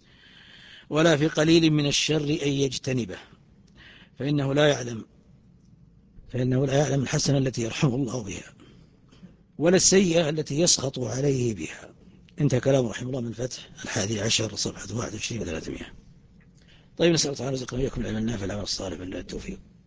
ولا في قليل من الشر أن يجتنبه، فإنه لا يعلم فإنه لا يعلم الحسنة التي يرحم الله بها، ولا السيئة التي يسخط عليه بها. انتهى كلام رحمه الله من الفتح الحادي عشر صفحة واحد وعشرين وثلاثمائة. طيب، نسأل الله تعالى رزقنا وإياكم العلم النافع والعمل الصالح بالله التوفيق.